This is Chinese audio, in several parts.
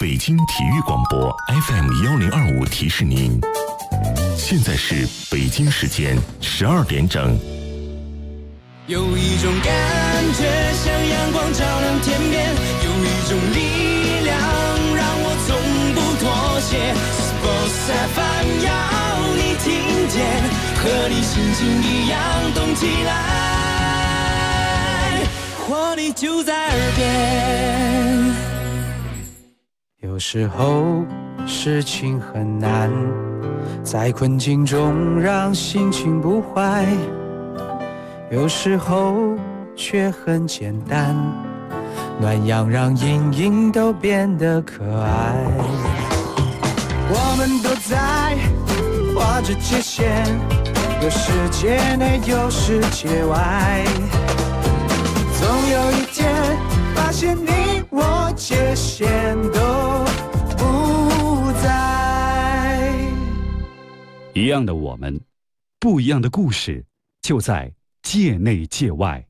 北京体育广播 FM1025提示您，现在是北京时间12点整。 有一种感觉像阳光照亮天边，有一种力量让我从不妥协。Sports FM 要你听见，和你心情一样动起来，活力就在耳边。 有时候事情很难，在困境中让心情不坏，有时候却很简单，暖阳让阴影都变得可爱。我们都在画着界限，有世界内有世界外，总有一天发现你我界限都不在。 一样的我们，不一样的故事，就在界内界外。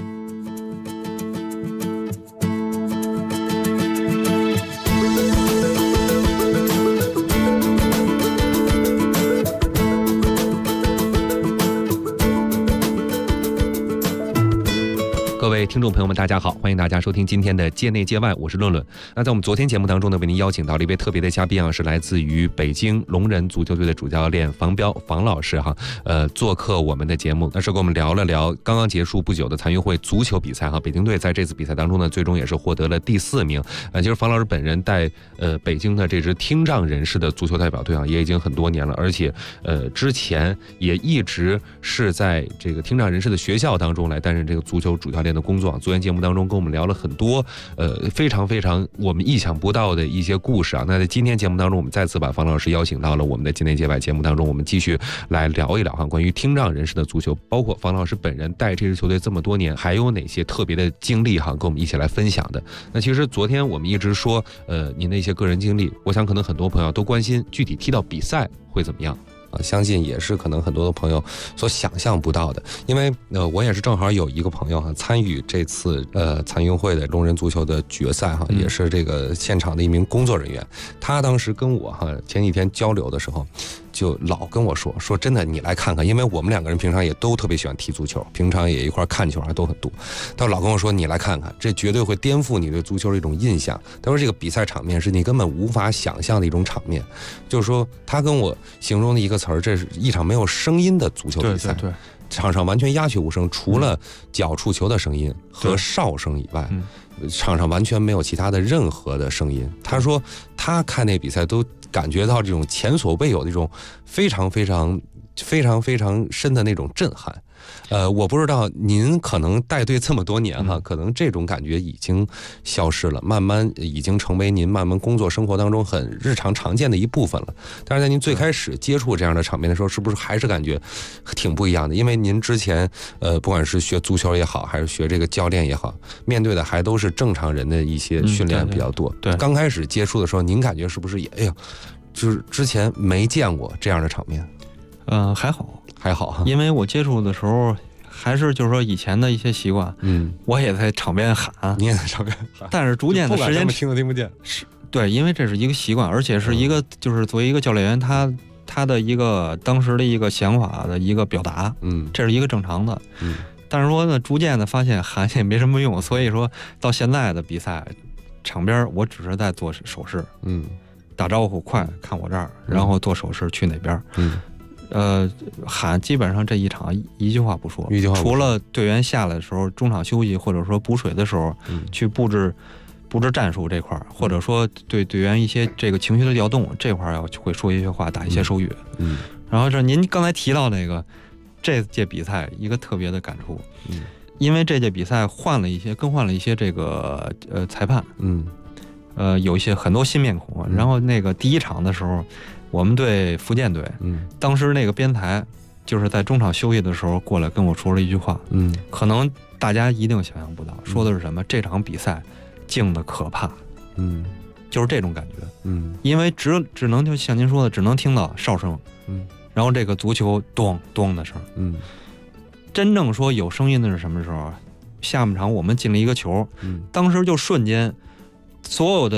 各位听众朋友们大家好，欢迎大家收听今天的界内界外，我是论论。那在我们昨天节目当中呢，为您邀请到了一位特别的嘉宾啊，是来自于北京龙人足球队的主教练房彪房老师哈，做客我们的节目，那是跟我们聊了聊刚刚结束不久的残运会足球比赛哈。北京队在这次比赛当中呢，最终也是获得了第4名。其实房老师本人带北京的这支听障人士的足球代表队啊，也已经很多年了，而且之前也一直是在这个听障人士的学校当中来担任这个足球主教练的工作。昨天节目当中跟我们聊了很多非常我们意想不到的一些故事啊。那在今天节目当中，我们再次把房老师邀请到了我们的界内界外节目当中，我们继续来聊一聊哈关于听障人士的足球，包括房老师本人带这支球队这么多年，还有哪些特别的经历哈，跟我们一起来分享的。那其实昨天我们一直说您的一些个人经历，我想可能很多朋友都关心具体踢到比赛会怎么样。相信也是可能很多的朋友所想象不到的，因为我也是正好有一个朋友哈参与这次残运会的龙人足球的决赛哈，也是这个现场的一名工作人员。他当时跟我哈前几天交流的时候，就老跟我说真的，你来看看，因为我们2个人平常也都特别喜欢踢足球，平常也一块看球还都很多。他老跟我说，你来看看，这绝对会颠覆你对足球的一种印象。他说这个比赛场面是你根本无法想象的一种场面，就是说他跟我形容的一个词儿，这是一场没有声音的足球比赛。对，场上完全鸦雀无声，除了脚触球的声音和哨声以外，场上完全没有其他的任何的声音。他说他看那比赛都感觉到这种前所未有的一种非常深的那种震撼。我不知道您可能带队这么多年哈，可能这种感觉已经消失了，慢慢已经成为您慢慢工作生活当中很日常常见的一部分了。但是在您最开始接触这样的场面的时候，是不是还是感觉挺不一样的？因为您之前不管是学足球也好，还是学这个教练也好，面对的还都是正常人的一些训练比较多。对，刚开始接触的时候，您感觉是不是也就是之前没见过这样的场面？还好， 因为我接触的时候还是就是说以前的一些习惯，我也在场边喊， 你也在场边喊， 但是逐渐的时间听都听不见， 是对，因为这是一个习惯，而且是一个就是作为一个教练员，他的一个当时的一个想法的一个表达，这是一个正常的，但是说呢，逐渐的发现喊也没什么用，所以说到现在的比赛场边，我只是在做手势，打招呼，快看我这儿，然后做手势去哪边，喊基本上这一场一句话不说，除了队员下来的时候中场休息或者说补水的时候，去布置战术这块，或者说对队员一些这个情绪的调动这块要会说一些话，打一些手语。然后这您刚才提到那个这届比赛一个特别的感触，因为这届比赛更换了一些这个裁判，有一些很多新面孔，然后那个第一场的时候。我们对福建队，当时那个边裁就是在中场休息的时候过来跟我说了一句话，可能大家一定想象不到，说的是什么？这场比赛静的可怕，就是这种感觉，因为只能就像您说的，只能听到哨声，然后这个足球咚咚的声，真正说有声音的是什么时候啊？下半场我们进了一个球，当时就瞬间所有的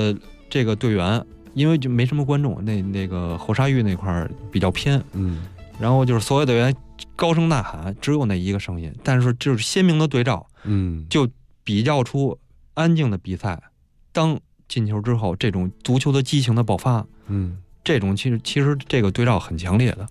这个队员，因为就没什么观众，那个后沙峪那块比较偏，然后就是所有队员高声呐喊，只有那一个声音，但是就是鲜明的对照，就比较出安静的比赛，当进球之后这种足球的激情的爆发，这种其实这个对照很强烈的，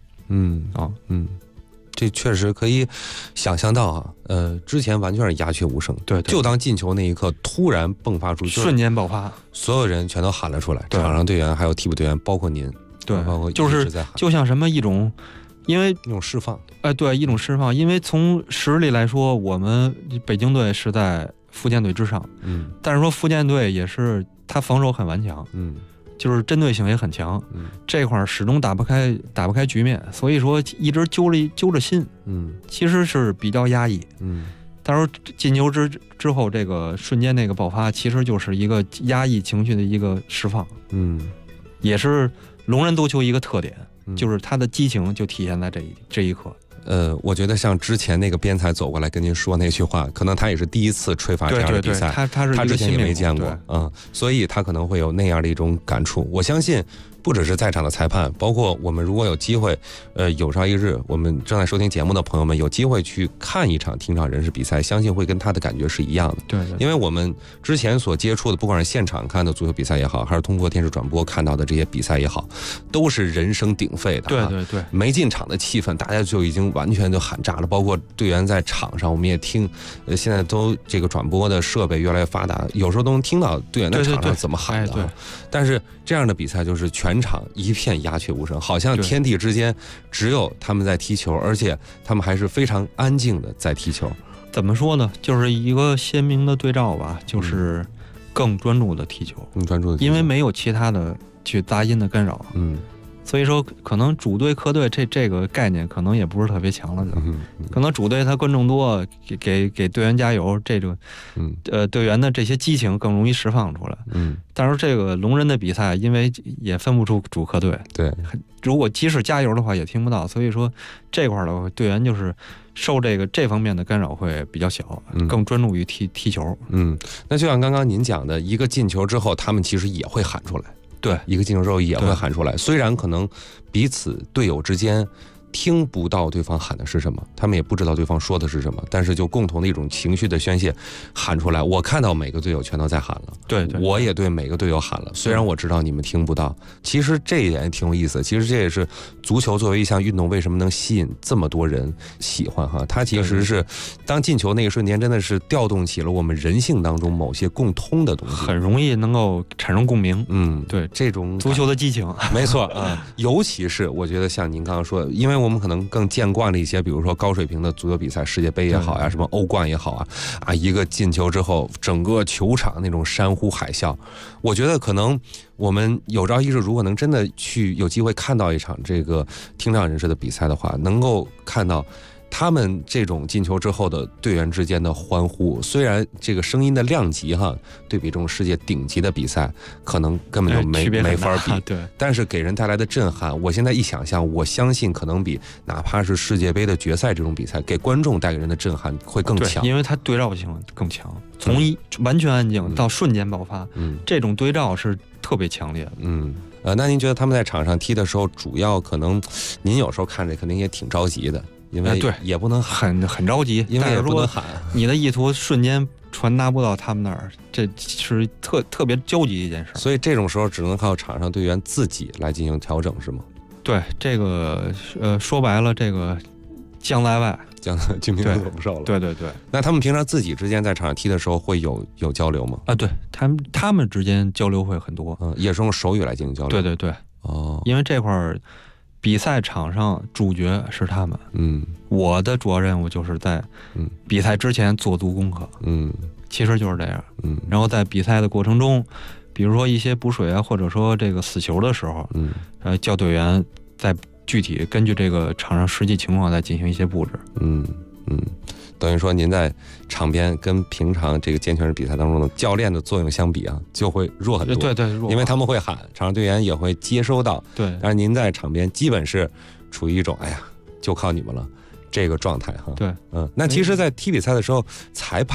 这确实可以想象到啊，之前完全是鸦雀无声， 对， 就当进球那一刻突然迸发出， 瞬间爆发， 所有人全都喊了出来，场上队员还有替补队员，包括您， 对， 包括就是就像什么一种，因为一种释放， 对，一种释放，因为从实力来说，我们北京队是在福建队之上，但是说福建队也是他防守很顽强，就是针对性也很强，这块始终打不开局面，所以说一直揪着心，其实是比较压抑，但是进球之后这个瞬间那个爆发，其实就是一个压抑情绪的一个释放，也是龙人足球一个特点，就是他的激情就体现在这一刻。 我觉得像之前那个边裁走过来跟您说那句话，可能他也是第一次吹罚这样的比赛，他之前也没见过，所以他可能会有那样的一种感触。我相信不只是在场的裁判，包括我们如果有机会，有朝一日我们正在收听节目的朋友们有机会去看一场听场人士比赛，相信会跟他的感觉是一样的。 对， 因为我们之前所接触的，不管是现场看的足球比赛也好，还是通过电视转播看到的这些比赛也好，都是人声鼎沸的。 对， 没进场的气氛，大家就已经完全就喊炸了。包括队员在场上，我们也听，现在都这个转播的设备越来越发达，有时候都能听到队员在场上怎么喊的。 对， 但是这样的比赛就是全场一片鸦雀无声，好像天地之间只有他们在踢球，而且他们还是非常安静的在踢球。 怎么说呢？就是一个鲜明的对照吧，就是更专注的踢球，因为没有其他的去杂音的干扰。所以说可能主队客队这个概念可能也不是特别强了，可能主队他观众多，给队员加油，这种队员的这些激情更容易释放出来。但是这个龙人的比赛，因为也分不出主客队， 对， 如果即使加油的话也听不到，所以说这块的队员就是受这方面的干扰会比较小，更专注于踢球。 那就像刚刚您讲的，一个进球之后，他们其实也会喊出来。 对， 一个进球之后也会喊出来，虽然可能彼此队友之间听不到对方喊的是什么，他们也不知道对方说的是什么，但是就共同的一种情绪的宣泄喊出来。我看到每个队友全都在喊了， 对， 我也对每个队友喊了，虽然我知道你们听不到。其实这一点挺有意思，其实这也是足球作为一项运动为什么能吸引这么多人喜欢哈。它其实是当进球那一瞬间，真的是调动起了我们人性当中某些共通的东西， 很容易能够产生共鸣。 对，这种足球的激情， 没错啊。尤其是我觉得像您刚刚说，因为我们可能更见惯了一些，比如说高水平的足球比赛，世界杯也好呀，什么欧冠也好啊，一个进球之后，整个球场那种山呼海啸。我觉得可能我们有朝一日如果能真的去有机会看到一场这个听障人士的比赛的话，能够看到他们这种进球之后的队员之间的欢呼，虽然这个声音的量级对比这种世界顶级的比赛可能根本就没法比， 对， 但是给人带来的震撼，我现在一想象，我相信可能比哪怕是世界杯的决赛这种比赛给观众带给人的震撼会更强， 因为它对照性更强，从完全安静到瞬间爆发，这种对照是特别强烈的。 那您觉得他们在场上踢的时候，主要可能您有时候看着肯定也挺着急的，因为也不能很着急， 因为也不能喊， 你的意图瞬间传达不到他们那儿，这是特别焦急一件事。 所以这种时候只能靠场上队员自己来进行调整，是吗？ 对，这个说白了，这个将在外， 军兵走不受了。 对。 那他们平常自己之间在场上踢的时候会有交流吗？ 对，他们之间交流会很多， 也是用手语来进行交流。 对。因为这块儿比赛场上主角是他们，我的主要任务就是在比赛之前做足功课，其实就是这样，然后在比赛的过程中，比如说一些补水啊，或者说这个死球的时候，叫队员在具体根据这个场上实际情况再进行一些布置， 等于说您在场边跟平常这个健全人比赛当中的教练的作用相比就会弱很多。 对， 因为他们会喊，场上队员也会接收到。 对， 但是您在场边基本是处于一种就靠你们了这个状态哈。 对， 那其实，在踢比赛的时候，裁判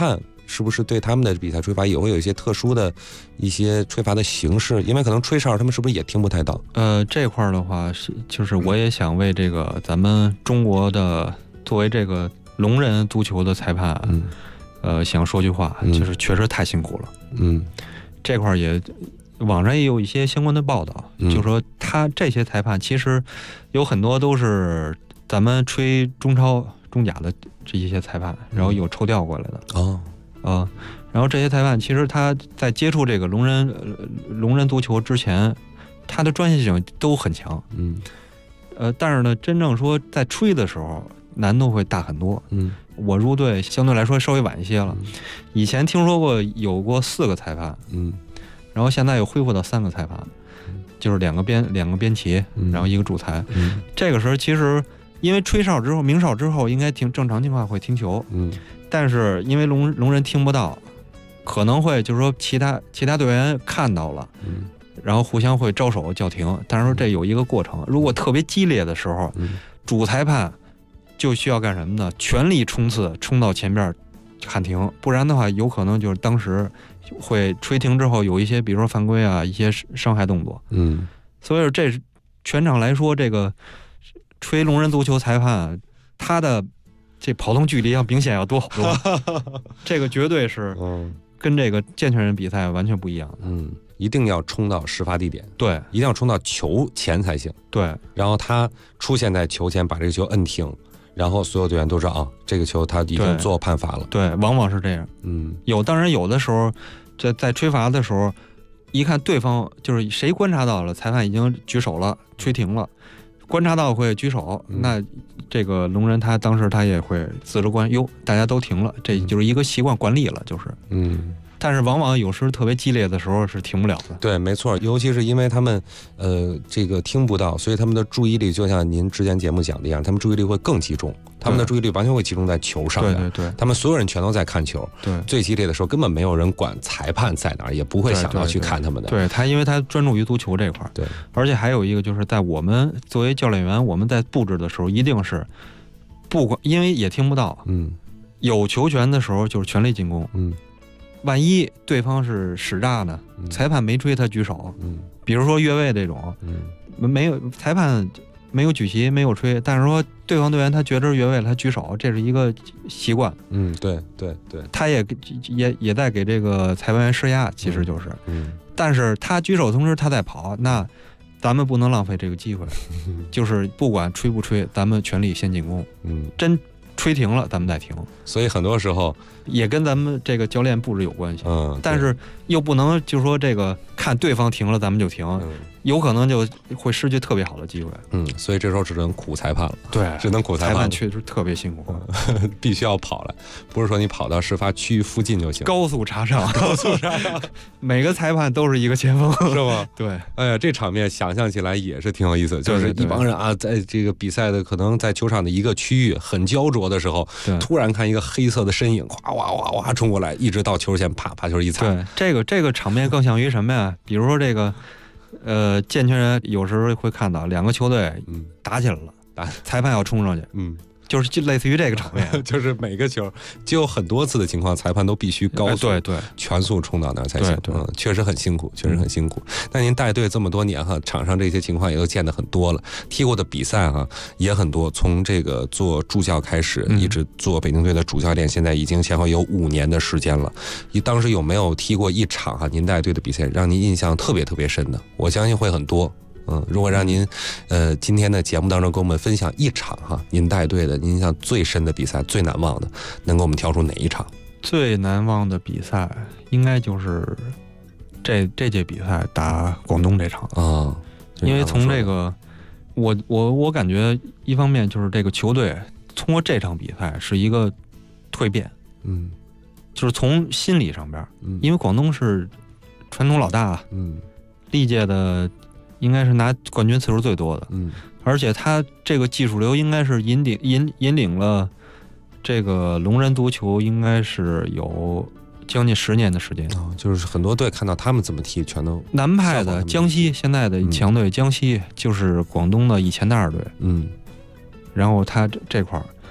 是不是对他们的比赛吹罚也会有一些特殊的一些吹罚的形式？因为可能吹哨他们是不是也听不太到？ 这块的话就是我也想为这个咱们中国的作为这个聋人足球的裁判，想说句话，就是确实太辛苦了。这块也网上也有一些相关的报道，就说他这些裁判其实有很多都是咱们吹中超、中甲的这一些裁判，然后有抽调过来的。然后这些裁判其实他在接触这个聋人足球之前，他的专业性都很强。但是呢，真正说在吹的时候难度会大很多。我入队相对来说稍微晚一些了，以前听说过有过4个裁判，然后现在又恢复到3个裁判，就是两个边旗，然后一个主裁。这个时候其实因为吹哨之后鸣哨之后应该正常情况会停球，但是因为聋人听不到，可能会就是说其他队员看到了，然后互相会招手叫停，但是说这有一个过程，如果特别激烈的时候，主裁判就需要干什么呢？全力冲刺，冲到前边喊停，不然的话有可能就是当时会吹停之后有一些比如说犯规啊，一些伤害动作。所以说这全场来说，这个吹聋人足球裁判他的这跑动距离要明显要多好多，这个绝对是跟这个健全人比赛完全不一样的。 一定要冲到事发地点， 对， 一定要冲到球前才行。对，然后他出现在球前，把这个球摁停，然后所有队员都知道啊，这个球他已经做判罚了。 对，往往是这样。当然有的时候在吹罚的时候，一看对方就是谁观察到了，裁判已经举手了，吹停了，观察到会举手，那这个聋人他当时他也会自主观，大家都停了，这就是一个习惯惯例了，就是。但是往往有时特别激烈的时候是停不了的。 对，没错，尤其是因为他们这个听不到，所以他们的注意力就像您之前节目讲的一样，他们注意力会更集中，他们的注意力完全会集中在球上面。对，他们所有人全都在看球。对，最激烈的时候根本没有人管裁判在哪儿，也不会想到去看他们的。 对，他因为他专注于足球这块。对，而且还有一个就是在我们作为教练员，我们在布置的时候一定是不管，因为也听不到。有球权的时候就是全力进攻。万一对方是使诈呢？裁判没吹他举手，比如说越位这种，没有裁判没有举旗没有吹，但是说对方队员他觉得是越位了，他举手，这是一个习惯。 对， 他也在给这个裁判员施压，其实就是，但是他举手同时他在跑，那咱们不能浪费这个机会，就是不管吹不吹，咱们全力先进攻。真吹停了，咱们再停。 所以很多时候也跟咱们这个教练布置有关系。但是又不能就说这个看对方停了，咱们就停，有可能就会失去特别好的机会。 所以这时候只能苦裁判了。 对， 只能苦裁判。 裁判确实特别辛苦， 必须要跑了，不是说你跑到事发区域附近就行。 高速查哨，每个裁判都是一个前锋， 是吗？ 对。 哎呀，这场面想象起来也是挺有意思，就是一帮人啊，在这个比赛的可能在球场的一个区域很焦灼的时候，突然看一个黑色的身影，哗哗哗哗冲过来，一直到球前，啪把球一踩。 对，这个场面更像于什么呀？比如说这个，健全人有时候会看到两个球队打起来了，裁判要冲上去，就类似于这个场面， 就是每个球就有很多次的情况，裁判都必须高速、全速冲到那儿才行。确实很辛苦，确实很辛苦。那您带队这么多年哈，场上这些情况也都见得很多了，踢过的比赛哈也很多。从这个做助教开始，一直做北京队的主教练，现在已经前后有5年的时间了。你当时有没有踢过一场哈您带队的比赛，让您印象特别特别深的？我相信会很多。如果让您今天的节目当中跟我们分享一场哈您带队的您印象最深的比赛，最难忘的，能给我们挑出哪一场？ 最难忘的比赛应该就是这届比赛打广东这场啊，因为从这个我感觉一方面就是这个球队通过这场比赛是一个蜕变，就是从心理上边，因为广东是传统老大，历届的应该是拿冠军次数最多的，而且他这个技术流应该是引领了这个聋人足球，应该是有将近10年的时间。 就是很多队看到他们怎么踢，全都南派的江西现在的强队，江西就是广东的以前的2队，然后他这块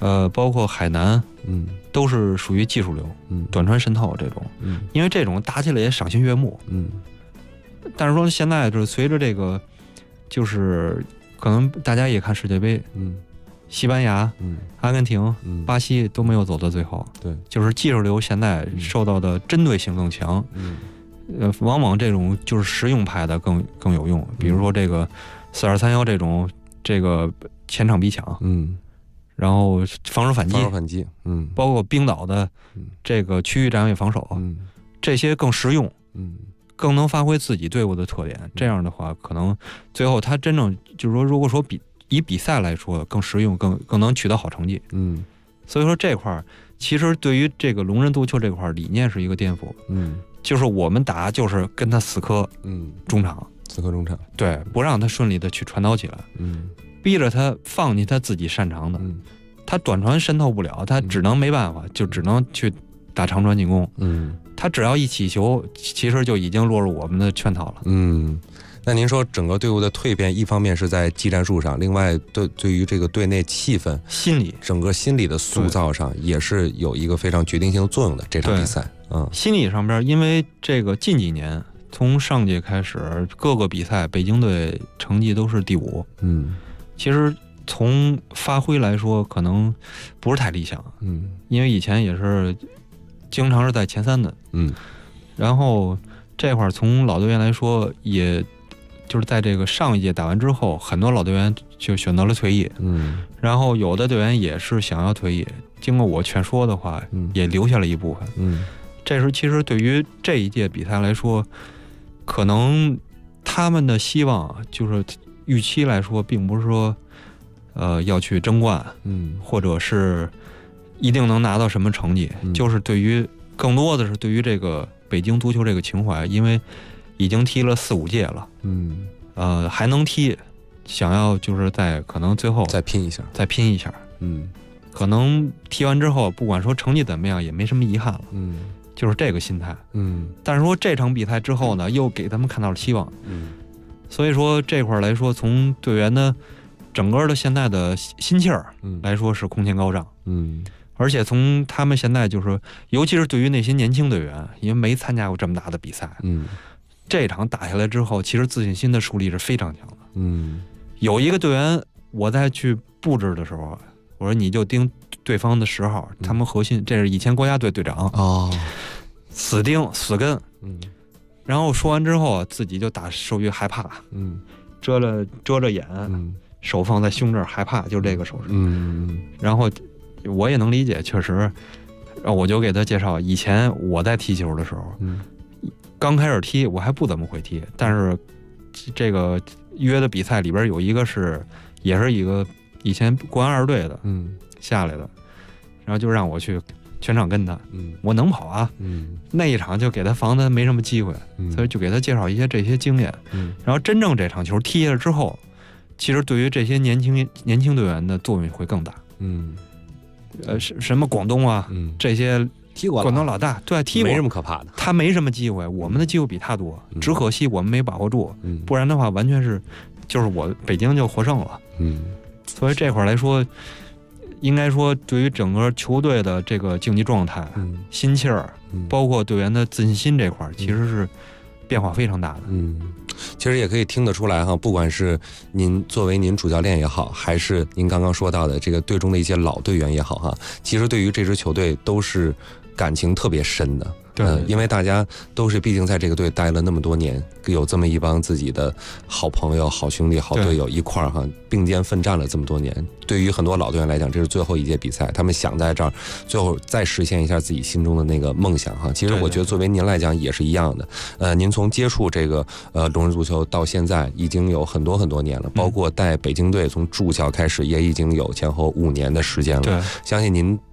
包括海南，都是属于技术流，短传渗透这种，因为这种打起来也赏心悦目，但是说现在就是随着这个，就是可能大家也看世界杯，西班牙、阿根廷、巴西都没有走到最后， 对， 就是技术流现在受到的针对性更强，往往这种就是实用派的更有用，比如说这个4231这个前场逼抢，然后防守反击，包括冰岛的这个区域战位防守，这些更实用，更能发挥自己队伍的特点。这样的话，可能最后他真正就是说，如果说以比赛来说更实用，更能取得好成绩。所以说这块儿其实对于这个龙人足球这块理念是一个颠覆。就是我们打就是跟他死磕，中场，对，不让他顺利的去传导起来，逼着他放弃他自己擅长的，他短传渗透不了，他只能没办法，就只能去打长传进攻，他只要一起球，其实就已经落入我们的圈套了。 那您说整个队伍的蜕变，一方面是在技战术上，另外对于这个队内气氛、 心理， 整个心理的塑造上，也是有一个非常决定性作用的这场比赛。 心理上边，因为这个近几年从上届开始，各个比赛北京队成绩都是第5，其实从发挥来说，可能不是太理想，因为以前也是经常是在前3的，然后这块从老队员来说，也就是在这个上一届打完之后，很多老队员就选择了退役，然后有的队员也是想要退役，经过我劝说的话，也留下了一部分，这是其实对于这一届比赛来说，可能他们的希望就是预期来说，并不是说要去争冠，或者是一定能拿到什么成绩，就是对于更多的是对于这个北京足球这个情怀，因为已经踢了4、5届了，还能踢，想要就是在可能最后再拼一下， 可能踢完之后，不管说成绩怎么样，也没什么遗憾了，就是这个心态，但是说这场比赛之后呢，又给他们看到了希望，所以说这块来说，从队员的整个的现在的心气儿来说是空前高涨，而且从他们现在就是，尤其是对于那些年轻队员，因为没参加过这么大的比赛，这场打下来之后，其实自信心的树立是非常强的，有一个队员，我在去布置的时候，我说你就盯对方的10号，他们核心，这是以前国家队队长死盯死跟，然后说完之后，自己就打手语害怕，遮着眼，手放在胸这儿害怕，就这个手势，然后我也能理解，确实，我就给他介绍，以前我在踢球的时候，刚开始踢我还不怎么会踢，但是这个约的比赛里边有一个也是一个以前国安2队的，下来的，然后就让我去全场跟他，我能跑啊，那一场就给他防的没什么机会，所以就给他介绍一些这些经验，然后真正这场球踢下来之后，其实对于这些年轻队员的作用会更大，什么广东啊，这些踢过广东老大，对，踢过没什么可怕的， 他没什么机会，我们的机会比他多，只可惜我们没把握住，不然的话完全是就是我北京就获胜了，所以这块来说，应该说对于整个球队的这个竞技状态、心气儿，包括队员的自信心这块，其实是变化非常大的。 其实也可以听得出来哈，不管是您作为您主教练也好，还是您刚刚说到的这个队中的一些老队员也好哈，其实对于这支球队都是感情特别深的。因为大家都是毕竟在这个队待了那么多年，有这么一帮自己的好朋友、好兄弟、好队友一块儿哈，并肩奋战了这么多年。对于很多老队员来讲，这是最后一届比赛，他们想在这儿最后再实现一下自己心中的那个梦想哈。其实我觉得作为您来讲也是一样的。您从接触这个龙人足球到现在已经有很多年了，包括带北京队从助教开始也已经有前后5年的时间了。相信您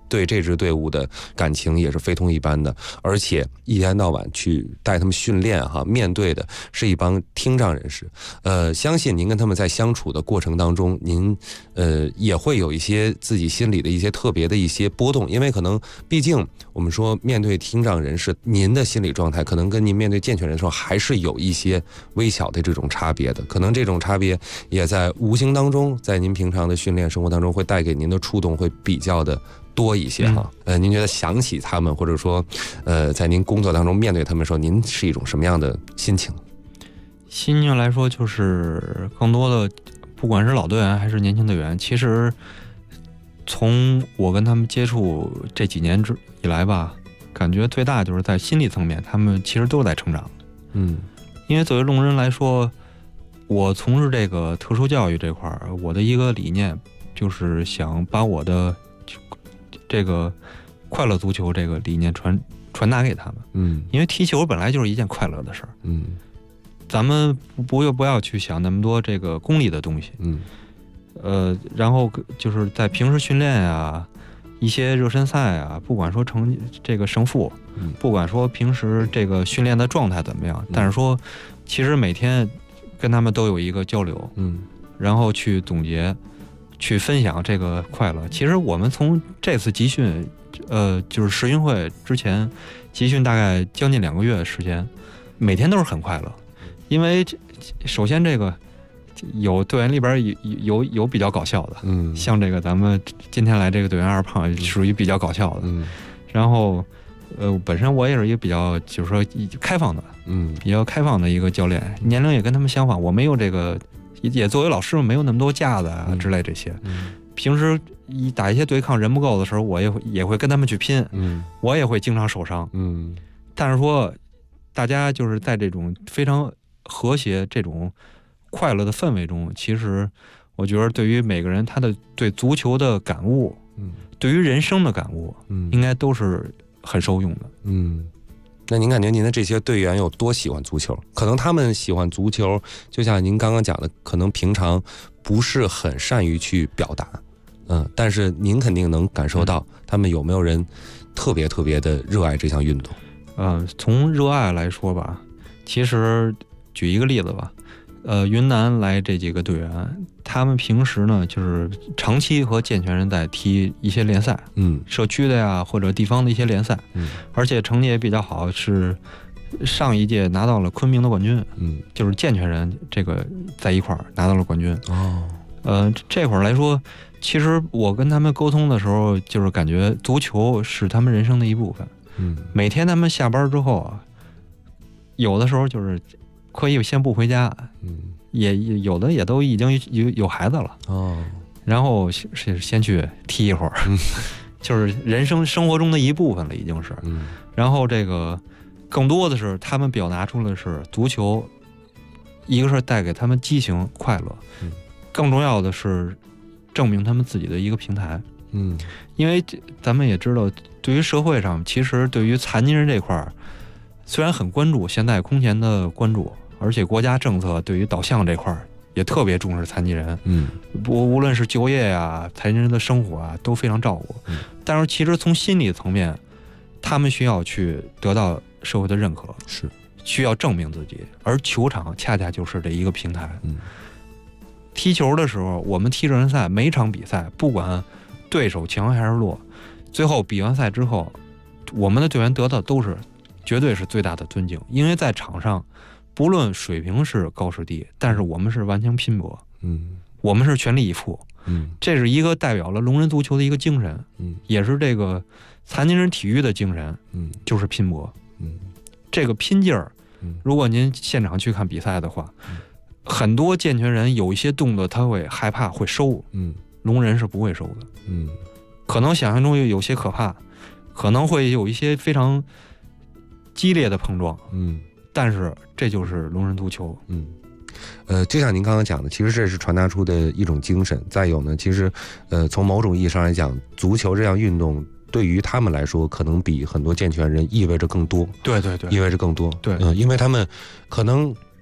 对这支队伍的感情也是非同一般的，而且一天到晚去带他们训练面对的是一帮听障人士。相信您跟他们在相处的过程当中，您也会有一些自己心里的一些特别的一些波动，因为可能毕竟我们说面对听障人士，您的心理状态可能跟您面对健全人士还是有一些微小的这种差别的，可能这种差别也在无形当中，在您平常的训练生活当中会带给您的触动会比较的多一些您觉得想起他们，或者说在您工作当中面对他们的时候，您是一种什么样的心情？ 心情来说，就是更多的不管是老队员还是年轻队员，其实从我跟他们接触这几年以来吧，感觉最大就是在心理层面，他们其实都在成长。因为作为聋人来说，我从事这个特殊教育这块儿，我的一个理念就是想把我的这个快乐足球这个理念传达给他们。因为踢球本来就是一件快乐的事儿。咱们不要去想那么多这个功利的东西。然后就是在平时训练啊，一些热身赛啊，不管说成这个胜负，不管说平时这个训练的状态怎么样，但是说其实每天跟他们都有一个交流，然后去总结，去分享这个快乐。其实我们从这次集训，就是世运会之前集训大概将近2个月的时间，每天都是很快乐。因为首先这个有队员里边有比较搞笑的，像这个咱们今天来这个队员二胖属于比较搞笑的，然后本身我也是一个比较就是说开放的，比较开放的一个教练，年龄也跟他们相仿，我没有这个也作为老师没有那么多架子啊之类这些，平时打一些对抗人不够的时候，我也会跟他们去拼，我也会经常受伤，但是说大家就是在这种非常和谐这种快乐的氛围中，其实我觉得对于每个人他的对足球的感悟，对于人生的感悟，应该都是很受用的。 那您感觉您的这些队员有多喜欢足球？可能他们喜欢足球，就像您刚刚讲的，可能平常不是很善于去表达，但是您肯定能感受到他们有没有人特别特别的热爱这项运动。 从热爱来说吧，其实举一个例子吧，云南来这几个队员，他们平时呢就是长期和健全人在踢一些联赛，社区的呀或者地方的一些联赛，而且成绩也比较好，是上一届拿到了昆明的冠军，就是健全人这个在一块儿拿到了冠军。这会儿来说，其实我跟他们沟通的时候，就是感觉足球是他们人生的一部分。每天他们下班之后啊，有的时候就是可以先不回家，也有的也都已经有孩子了，然后是先去踢一会儿，就是人生活中的一部分了，已经是。然后这个更多的是他们表达出的是足球，一个是带给他们激情快乐，更重要的是证明他们自己的一个平台。因为咱们也知道，对于社会上，其实对于残疾人这块儿，虽然很关注，现在空前的关注，而且国家政策对于导向这块儿也特别重视残疾人，无论是就业啊、残疾人的生活啊，都非常照顾。但是其实从心理层面，他们需要去得到社会的认可， 是需要证明自己，而球场恰恰就是这一个平台。踢球的时候，我们踢热身赛，每场比赛不管对手强还是弱，最后比完赛之后，我们的队员得到都是绝对是最大的尊敬，因为在场上不论水平是高是低，但是我们是顽强拼搏，我们是全力以赴，这是一个代表了聋人足球的一个精神，也是这个残疾人体育的精神，就是拼搏，这个拼劲儿，如果您现场去看比赛的话，很多健全人有一些动作他会害怕会收，聋人是不会收的，可能想象中有些可怕，可能会有一些非常激烈的碰撞，但是这就是聋人足球。 就像您刚刚讲的，其实这是传达出的一种精神。再有呢，其实从某种意义上来讲，足球这项运动对于他们来说，可能比很多健全人意味着更多。 对对对， 意味着更多。 对， 因为他们可能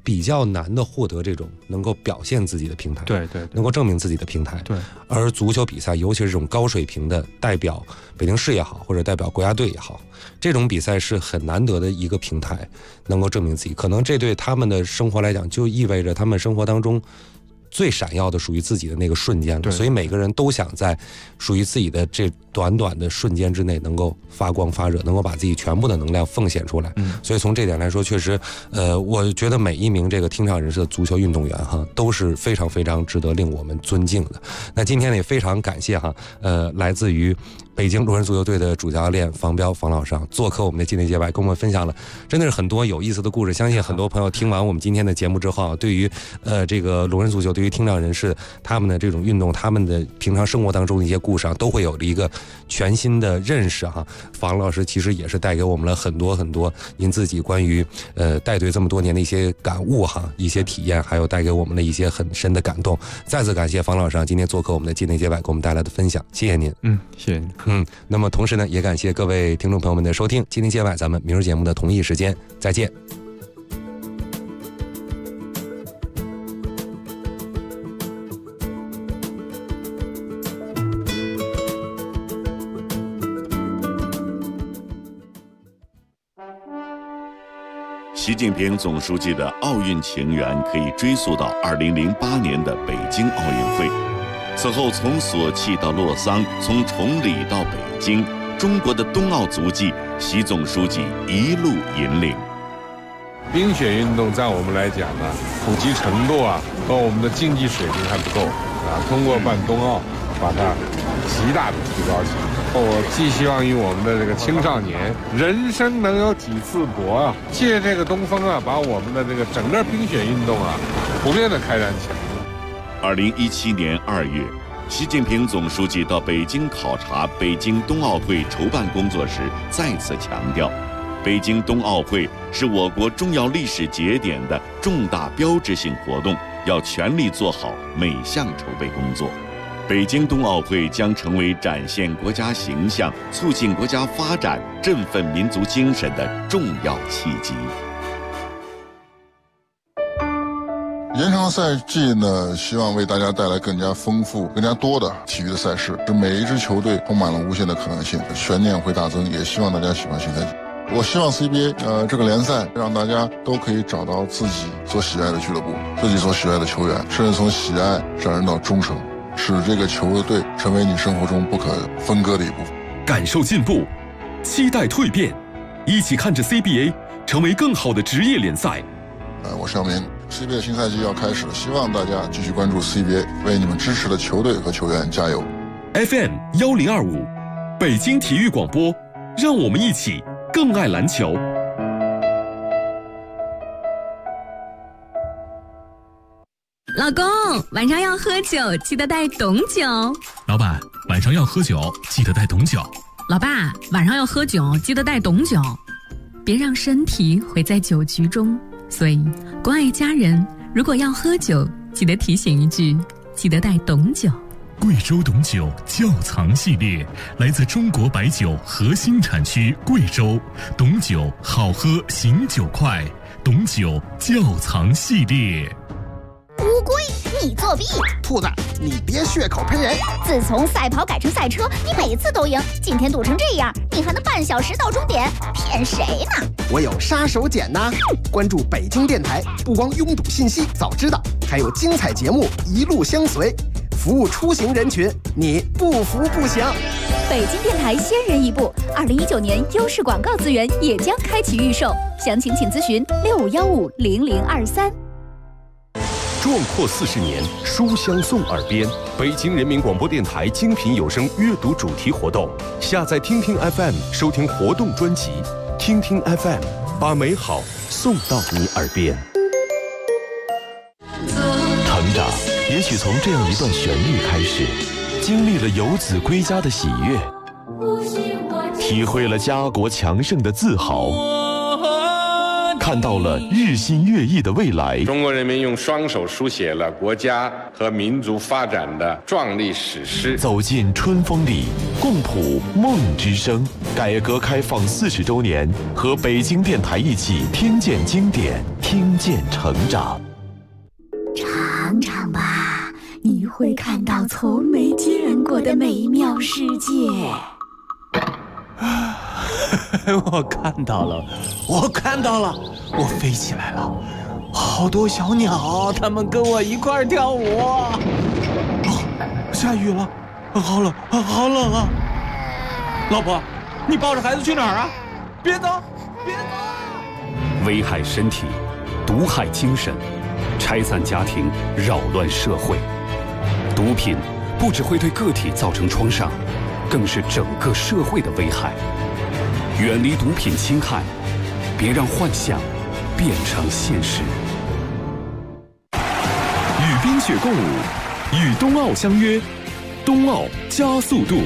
比较难的获得这种能够表现自己的平台， 对， 能够证明自己的平台。 对， 而足球比赛，尤其是这种高水平的代表北京市也好，或者代表国家队也好，这种比赛是很难得的一个平台，能够证明自己。可能这对他们的生活来讲，就意味着他们生活当中最闪耀的属于自己的那个瞬间了，所以每个人都想在属于自己的这短短的瞬间之内能够发光发热，能够把自己全部的能量奉献出来。所以从这点来说，确实我觉得每一名这个听障人士的足球运动员哈，都是非常非常值得令我们尊敬的。那今天呢也非常感谢哈来自于北京龙人足球队的主教练房彪房老师做客我们的境内街外，跟我们分享了真的是很多有意思的故事。相信很多朋友听完我们今天的节目之后，对于这个龙人足球，对于听障人士他们的这种运动，他们的平常生活当中的一些故事都会有了一个全新的认识哈。房老师其实也是带给我们了很多很多您自己关于带队这么多年的一些感悟哈，一些体验，还有带给我们的一些很深的感动。再次感谢房老师今天做客我们的境内街外，给我们带来的分享，谢谢您。 谢谢您。 那么同时呢，也感谢各位听众朋友们的收听。境内街外，咱们明日节目的同一时间再见。 习近平总书记的奥运情缘可以追溯到2008年的北京奥运会。此后，从索契到洛桑，从崇礼到北京，中国的冬奥足迹，习总书记一路引领。 冰雪运动在我们来讲呢，普及程度和我们的竞技水平还不够通过办冬奥，把它极大的提高起来。我寄希望于我们的这个青少年，人生能有几次搏借这个东风把我们的这个整个冰雪运动普遍的开展起来。 2017年2月，习近平总书记到北京考察北京冬奥会筹办工作时，再次强调，北京冬奥会是我国重要历史节点的重大标志性活动，要全力做好每项筹备工作。北京冬奥会将成为展现国家形象、促进国家发展、振奋民族精神的重要契机。 延长赛季呢，希望为大家带来更加丰富、更加多的体育的赛事，使每一支球队充满了无限的可能性，悬念会大增。也希望大家喜欢新赛季。我希望 CBA 这个联赛让大家都可以找到自己所喜爱的俱乐部、自己所喜爱的球员，甚至从喜爱上升到忠诚，使这个球队成为你生活中不可分割的一部分。 感受进步，期待蜕变，一起看着 CBA 成为更好的职业联赛。 我是姚明。CBA 新赛季要开始了，希望大家继续关注 CBA， 为你们支持的球队和球员加油。 FM 1025，北京体育广播，让我们一起更爱篮球。 老公，晚上要喝酒，记得带董酒。 老板，晚上要喝酒，记得带董酒。 老爸，晚上要喝酒，记得带董酒。别让身体毁在酒局中。所以，关爱家人，如果要喝酒，记得提醒一句，记得带董酒。 贵州董酒窖藏系列，来自中国白酒核心产区贵州，董酒好喝，醒酒快，董酒窖藏系列。 乌龟，你作弊！ 兔子，你别血口喷人！ 自从赛跑改成赛车，你每次都赢，今天赌成这样，你还能半小时到终点，骗谁呢？ 我有杀手锏呢！关注北京电台，不光拥堵信息早知道，还有精彩节目一路相随，服务出行人群，你不服不行。 北京电台先人一步，2019年优势广告资源也将开启预售，详情请咨询65150023。 壮阔40年，书香送耳边。北京人民广播电台精品有声阅读主题活动，下载听听 FM 收听活动专辑，听听 FM 把美好送到你耳边。成长也许从这样一段旋律开始，经历了游子归家的喜悦，体会了家国强盛的自豪， 看到了日新月异的未来。 中国人民用双手书写了国家和民族发展的壮丽史诗。 走进春风里，共谱梦之声。改革开放40周年，和北京电台一起听见经典，听见成长。 尝尝吧，你会看到从没见过的美妙世界。 我看到了，我飞起来了，好多小鸟，它们跟我一块儿跳舞。下雨了，好冷啊！老婆，你抱着孩子去哪儿啊？别走！ 危害身体，毒害精神，拆散家庭，扰乱社会。毒品不只会对个体造成创伤，更是整个社会的危害。远离毒品侵害，别让幻想变成现实。 与冰雪共舞，与冬奥相约，冬奥加速度。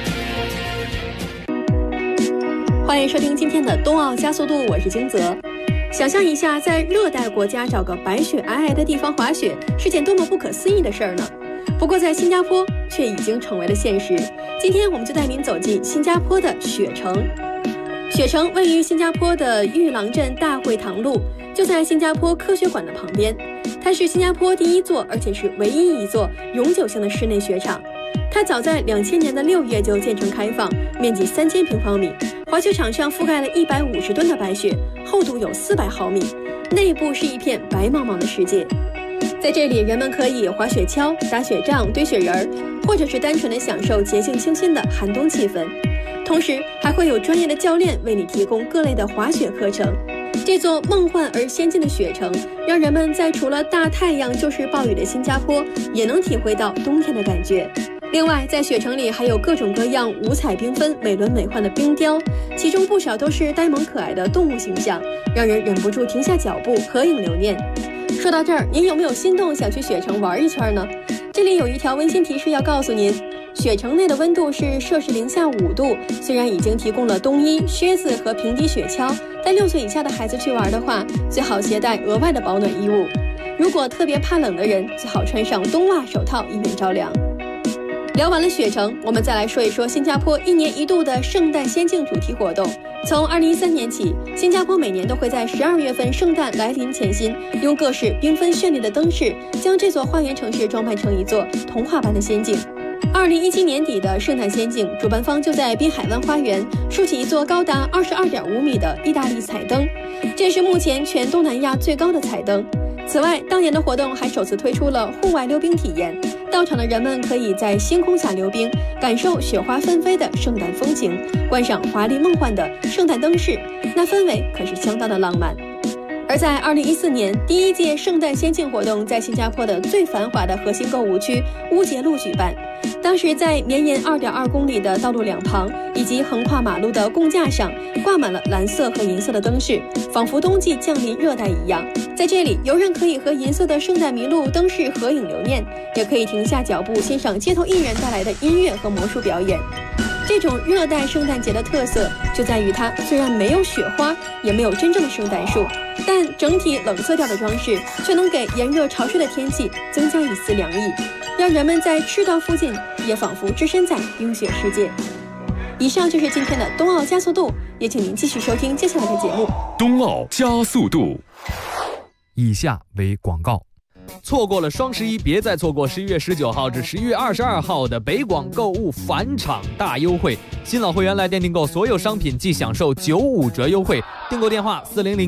欢迎收听今天的冬奥加速度，我是金泽。想象一下，在热带国家找个白雪皑皑的地方滑雪，是件多么不可思议的事儿呢？不过在新加坡却已经成为了现实。今天我们就带您走进新加坡的雪城。雪城位于新加坡的玉郎镇大会堂路，就在新加坡科学馆的旁边。它是新加坡第一座，而且是唯一一座永久性的室内雪场。它早在2000年的6月就建成开放，面积3000平方米，滑雪场上覆盖了150吨的白雪，厚度有400毫米，内部是一片白茫茫的世界。在这里，人们可以滑雪橇、打雪仗、堆雪人，或者是单纯的享受洁净清新的寒冬气氛。同时还会有专业的教练为你提供各类的滑雪课程。这座梦幻而先进的雪城，让人们在除了大太阳就是暴雨的新加坡，也能体会到冬天的感觉。另外，在雪城里还有各种各样五彩缤纷、美轮美奂的冰雕，其中不少都是呆萌可爱的动物形象，让人忍不住停下脚步合影留念。说到这儿，您有没有心动想去雪城玩一圈呢？这里有一条温馨提示要告诉您，雪城内的温度是摄氏零下5度，虽然已经提供了冬衣、靴子和平底雪橇，但6岁以下的孩子去玩的话，最好携带额外的保暖衣物。如果特别怕冷的人，最好穿上冬袜手套，以免着凉。聊完了雪城，我们再来说一说新加坡1年1度的圣诞仙境主题活动。从2013年起，新加坡每年都会在12月份圣诞来临前夕，用各式缤纷绚丽的灯饰，将这座花园城市装扮成一座童话般的仙境。2017年底的圣诞仙境，主办方就在滨海湾花园竖起一座高达22.5米的意大利彩灯，这是目前全东南亚最高的彩灯。此外，当年的活动还首次推出了户外溜冰体验，到场的人们可以在星空下溜冰，感受雪花纷飞的圣诞风情，观赏华丽梦幻的圣诞灯饰，那氛围可是相当的浪漫。而在2014年，第1届圣诞仙境活动在新加坡的最繁华的核心购物区乌节路举办。当时在绵延2.2公里的道路两旁，以及横跨马路的供架上，挂满了蓝色和银色的灯饰，仿佛冬季降临热带一样。在这里，游人可以和银色的圣诞麋鹿灯饰合影留念，也可以停下脚步欣赏街头艺人带来的音乐和魔术表演。这种热带圣诞节的特色就在于它虽然没有雪花，也没有真正的圣诞树，但整体冷色调的装饰却能给炎热潮湿的天气增加一丝凉意，让人们在赤道附近也仿佛置身在冰雪世界。以上就是今天的冬奥加速度，也请您继续收听接下来的节目。 冬奥加速度。 以下为广告。错过了双11，别再错过11月19号至11月22号的北广购物返场大优惠。新老会员来店订购所有商品即享受95折优惠。订购电话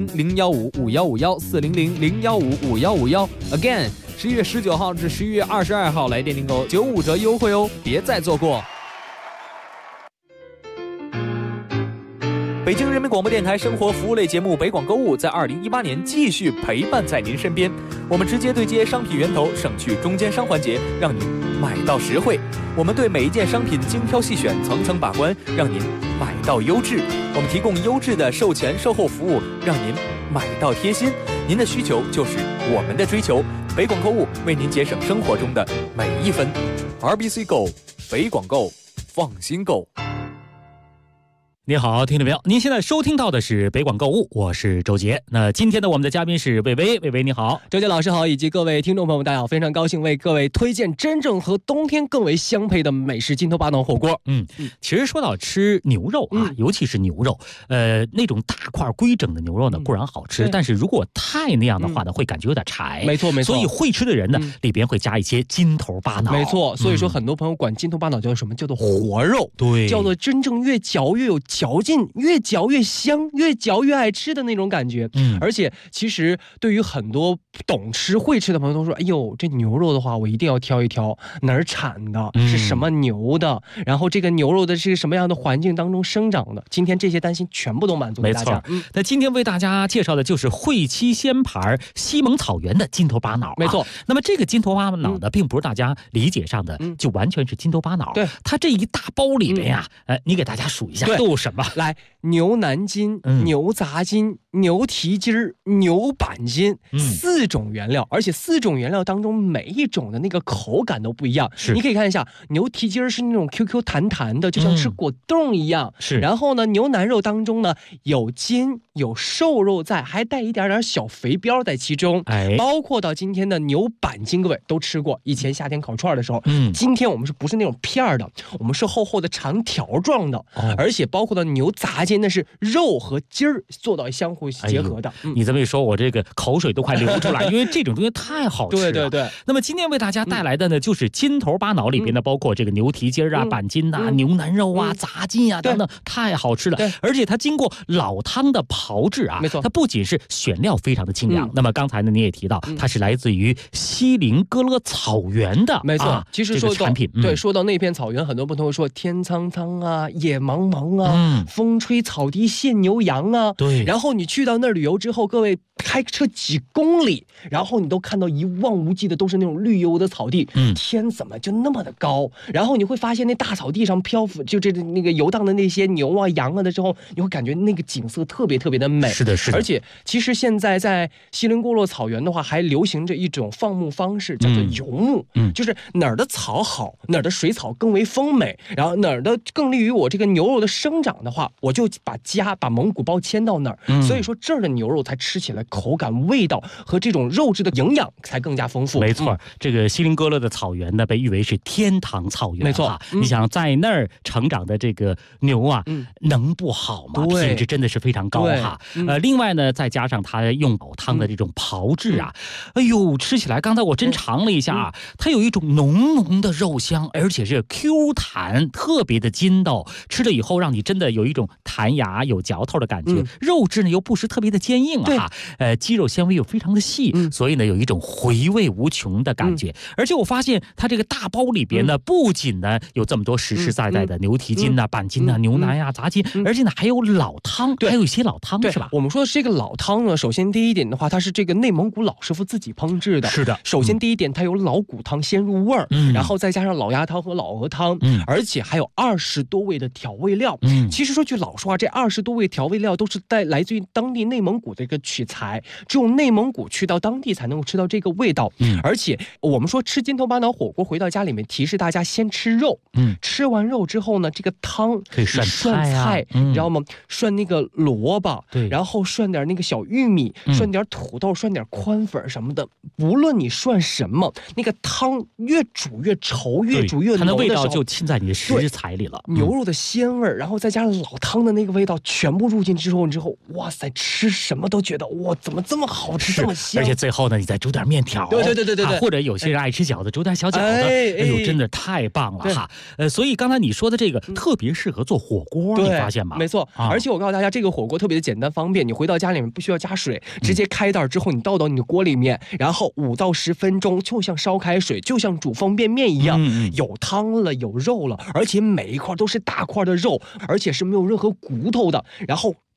400-015-5151，400-015-5151。Again， 11月19号至11月22号来店订购95折优惠哦，别再错过。北京人民广播电台生活服务类节目《北广购物》在2018年继续陪伴在您身边。我们直接对接商品源头，省去中间商环节，让您买到实惠。我们对每一件商品精挑细选，层层把关，让您买到优质。我们提供优质的售前售后服务，让您买到贴心。您的需求就是我们的追求。北广购物为您节省生活中的每一分。RBC Go， 北广购，放心购。 你好，听众朋友，您现在收听到的是北广购物，我是周杰。那今天的我们的嘉宾是魏巍，魏巍你好， 周杰老师好，以及各位听众朋友们大家好，非常高兴为各位推荐真正和冬天更为相配的美食金头巴脑火锅。 其实说到吃牛肉啊，尤其是牛肉，那种大块规整的牛肉呢固然好吃，但是如果太那样的话呢，会感觉有点柴。 没错没错， 所以会吃的人呢，里边会加一些金头巴脑。 没错，所以说很多朋友管金头巴脑叫什么？叫做活肉， 对， 叫做真正越嚼越有嚼劲，越嚼越香，越嚼越爱吃的那种感觉。而且其实对于很多懂吃会吃的朋友都说，哎呦，这牛肉的话我一定要挑一挑哪儿产的，是什么牛的，然后这个牛肉的是什么样的环境当中生长的，今天这些担心全部都满足给大家。 没错，那今天为大家介绍的就是汇七鲜盘西蒙草原的金头巴脑。 没错， 那么这个金头巴脑呢，并不是大家理解上的就完全是金头巴脑。 对， 它这一大包里边呀，你给大家数一下都有什么？ 来，牛腩筋、牛杂筋、牛蹄筋儿、牛板筋，4种原料，而且4种原料当中每一种的那个口感都不一样。你可以看一下，牛蹄筋儿是那种 QQ 弹弹的，就像吃果冻一样。 是。 然后呢，牛腩肉当中呢有筋有瘦肉在，还带一点点小肥膘在其中。包括到今天的牛板筋，各位都吃过，以前夏天烤串的时候。今天我们不是那种片儿的，我们是厚厚的长条状的，而且包括到牛杂筋，那是肉和筋儿做到相互结合的。 你这么一说，我这个口水都快流出来，因为这种东西太好吃了。 对对对。 那么今天为大家带来的呢，就是金头巴脑里边呢，包括这个牛蹄筋啊、板筋啊、牛腩肉啊、杂筋啊等等，太好吃了。而且它经过老汤的炮制啊， 没错， 它不仅是选料非常的清凉，那么刚才呢你也提到，它是来自于锡林哥勒草原的， 没错。其实说到产品， 对，说到那片草原，很多朋友说天苍苍啊，野茫茫啊，风吹草低见牛羊啊。 对。 然后你去到那儿旅游之后，各位开车几公里，然后你都看到一望无际的都是那种绿油的草地，天怎么就那么的高？然后你会发现那大草地上漂浮，就那个游荡的那些牛啊、羊啊的时候，你会感觉那个景色特别特别的美。 是的，是的。 而且其实现在在锡林郭勒草原的话，还流行着一种放牧方式，叫做游牧，就是哪儿的草好，哪儿的水草更为丰美，然后哪儿的更利于我这个牛肉的生长的话，我就把蒙古包迁到那儿。所以说这儿的牛肉才吃起来口感、味道和这种肉质的营养才更加丰富。 没错，这个锡林哥勒的草原呢，被誉为是天堂草原。 没错， 你想在那儿成长的这个牛啊，能不好吗？品质真的是非常高哈。另外呢，再加上它用老汤的这种炮制啊，哎呦，吃起来刚才我真尝了一下啊，它有一种浓浓的肉香，而且是 Q 弹，特别的筋道，吃了以后让你真的有一种弹牙、有嚼头的感觉。肉质呢又不是特别的坚硬啊，肌肉纤维又非常的细，所以呢有一种回味无穷的感觉。而且我发现它这个大包里边呢，不仅呢有这么多实实在在的牛蹄筋啊、板筋啊、牛腩呀、杂筋，而且呢还有老汤，还有一些老汤是吧？ 我们说的是这个老汤呢，首先第一点的话，它是这个内蒙古老师傅自己烹制的。 是的， 首先第一点，它有老骨汤先入味儿，然后再加上老鸭汤和老鹅汤，而且还有20多味的调味料。其实说句老实话，这20多味调味料都是来自于当地内蒙古的一个取材，只有内蒙古去到当地才能够吃到这个味道。而且我们说吃金头巴脑火锅，回到家里面提示大家先吃肉，吃完肉之后呢，这个汤可以涮菜， 你知道吗？涮那个萝卜，然后涮点那个小玉米，涮点土豆，涮点宽粉什么的。无论你涮什么，那个汤越煮越稠，越煮越浓的时候， 它的味道就浸在你的食材里了。 牛肉的鲜味，然后再加上老汤的那个味道，全部入进之后，哇塞，吃什么都觉得哇，怎么这么好吃，这么香。 而且最后呢，你再煮点面条， 对， 或者有些人爱吃饺子，煮点小饺子，哎呦，真的太棒了哈。所以刚才你说的这个特别适合做火锅，你发现吗？ 没错，而且我告诉大家，这个火锅特别的简单方便，你回到家里面不需要加水，直接开袋之后，你倒到你的锅里面，然后5到10分钟，就像烧开水，就像煮方便面一样，有汤了，有肉了，而且每一块都是大块的肉，而且是没有任何骨头的，然后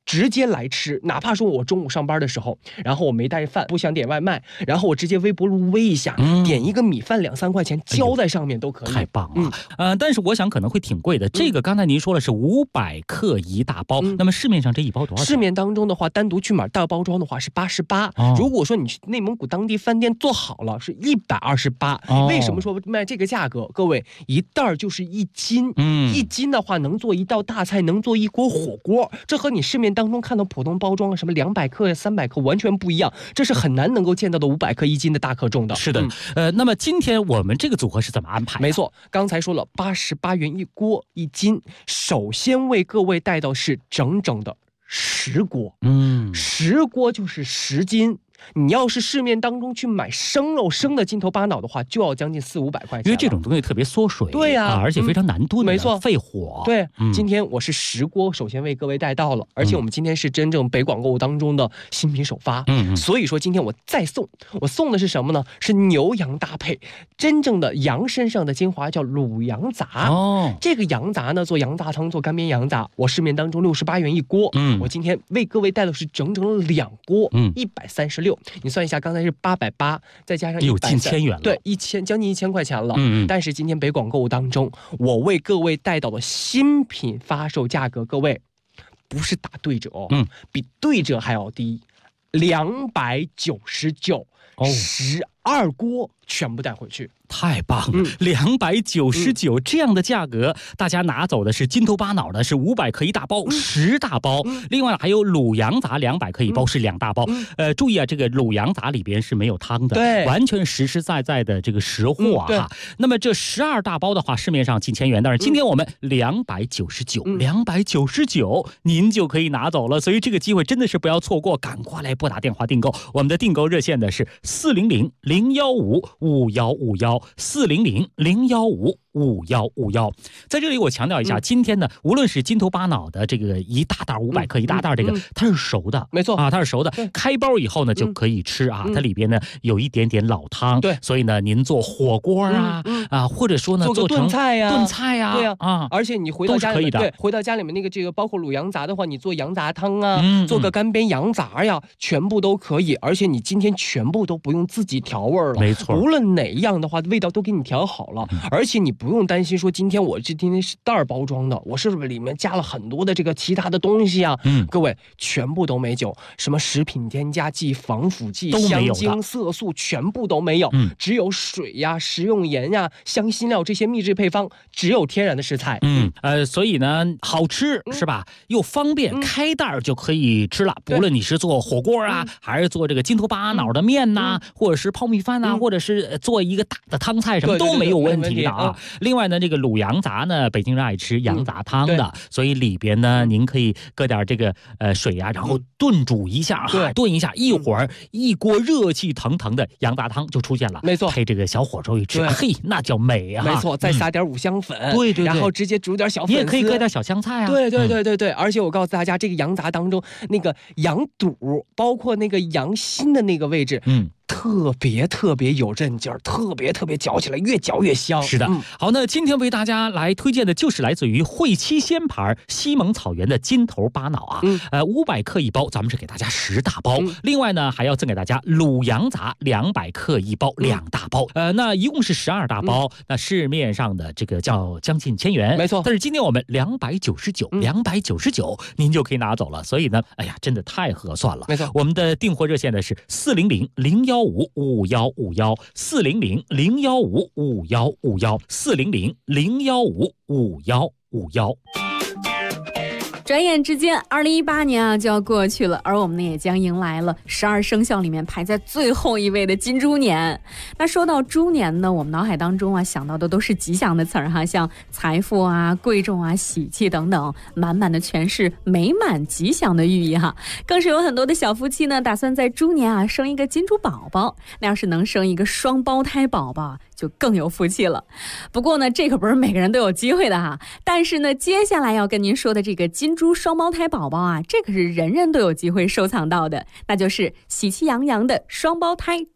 直接来吃，哪怕说我中午上班的时候，然后我没带饭，不想点外卖，然后我直接微波炉煨一下，点一个米饭2-3块钱浇在上面都可以。 太棒了。但是我想可能会挺贵的。这个刚才您说了是500克一大包，那么市面上这一包多少钱？ 市面当中的话，单独去买大包装的话是88，如果说你去内蒙古当地饭店做好了是128。为什么说卖这个价格？各位，一袋就是1斤，1斤的话能做一道大菜，能做一锅火锅，这和你市面当中看到普通包装什么200克呀、300克完全不一样，这是很难能够见到的500克1斤的大克重的。 是的，那么今天我们这个组合是怎么安排？ 没错，刚才说了88元一锅1斤，首先为各位带到是整整的10锅，10锅就是10斤。你要是市面当中去买生肉生的筋头巴脑的话，就要将近400-500块钱， 因为这种东西特别缩水， 对呀， 而且非常难炖， 没错， 费火。 对，今天我是10锅，首先为各位带到了，而且我们今天是真正北广购物当中的新品首发，所以说今天我再送，我送的是什么呢？是牛羊搭配，真正的羊身上的精华叫卤羊杂。这个羊杂呢，做羊杂汤，做干煸羊杂，我市面当中68元一锅，我今天为各位带的是整整2锅，136。你算一下，刚才是880，再加上130， 有近1000元了， 对，将近1000块钱了。但是今天北广购物当中，我为各位带到的新品发售价格，各位不是打对折比对折还要低，299，12锅全部带回去。 太棒了，299这样的价格，大家拿走的是筋头巴脑的是500克一大包，10大包，另外还有卤羊杂200克一包是2大包。注意啊，这个卤羊杂里边是没有汤的， 对， 完全实实在在的这个实货啊。那么这12大包的话，市面上近1000元，但是今天我们299，您就可以拿走了。所以这个机会真的是不要错过，赶快来拨打电话订购。我们的订购热线的是400-015-5151，400-015-5151。在这里我强调一下，今天呢，无论是筋头巴脑的这个一大袋500克一大袋，这个它是熟的， 没错啊，它是熟的，开包以后呢就可以吃啊。它里边呢有一点点老汤， 对， 所以呢您做火锅或者说呢做成炖菜呀， 对啊，而且你回到家里面，对，回到家里面那个这个包括卤羊杂的话，你做羊杂汤啊，做个干煸羊杂呀，全部都可以。而且你今天全部都不用自己调味了， 没错， 无论哪一样的话，味道都给你调好了，而且你不用担心说今天是袋包装的，我是不是里面加了很多的这个其他的东西啊？各位全部都没有，什么食品添加剂、防腐剂、香精、色素全部都没有，只有水呀、食用盐呀、香辛料这些秘制配方，只有天然的食材。 所以呢好吃是吧？又方便，开袋就可以吃了。不论你是做火锅啊，还是做这个筋头巴脑的面呐，或者是泡米饭呐，或者是做一个大的汤菜，什么都没有问题的啊。另外呢，这个卤羊杂呢，北京人爱吃羊杂汤的，所以里边呢，您可以搁点这个水啊，然后炖煮一下炖一下，一会儿一锅热气腾腾的羊杂汤就出现了。 没错， 配这个小火粥一吃，嘿，那叫美啊！ 没错，再撒点五香粉， 对， 然后直接煮点小粉丝， 你也可以搁点小香菜啊。 对，而且我告诉大家，这个羊杂当中那个羊肚，包括那个羊心的那个位置，特别有韧劲儿，特别嚼起来越嚼越香。 是的，好，那今天为大家来推荐的就是来自于汇七鲜牌西蒙草原的筋头巴脑啊，500克一包，咱们是给大家10大包，另外呢还要赠给大家卤羊杂200克一包2大包，那一共是12大包，那市面上的这个叫将近1000元， 没错， 但是今天我们299，您就可以拿走了，所以呢，哎呀，真的太合算了， 没错， 我们的订货热线的是400-015-5151，400-015-5151，400-015-5151。 转眼之间2018年就要过去了，而我们呢也将迎来了12生肖里面排在最后一位的金猪年。那说到猪年呢，我们脑海当中想到的都是吉祥的词儿哈，像财富啊、贵重啊、喜气等等，满满的全是美满吉祥的寓意哈。更是有很多的小夫妻呢，打算在猪年生一个金猪宝宝，那要是能生一个双胞胎宝宝，就更有福气了。不过呢，这可不是每个人都有机会的哈。但是呢，接下来要跟您说的这个金猪双胞胎宝宝这可是人人都有机会收藏到的，那就是喜气洋洋的双胞胎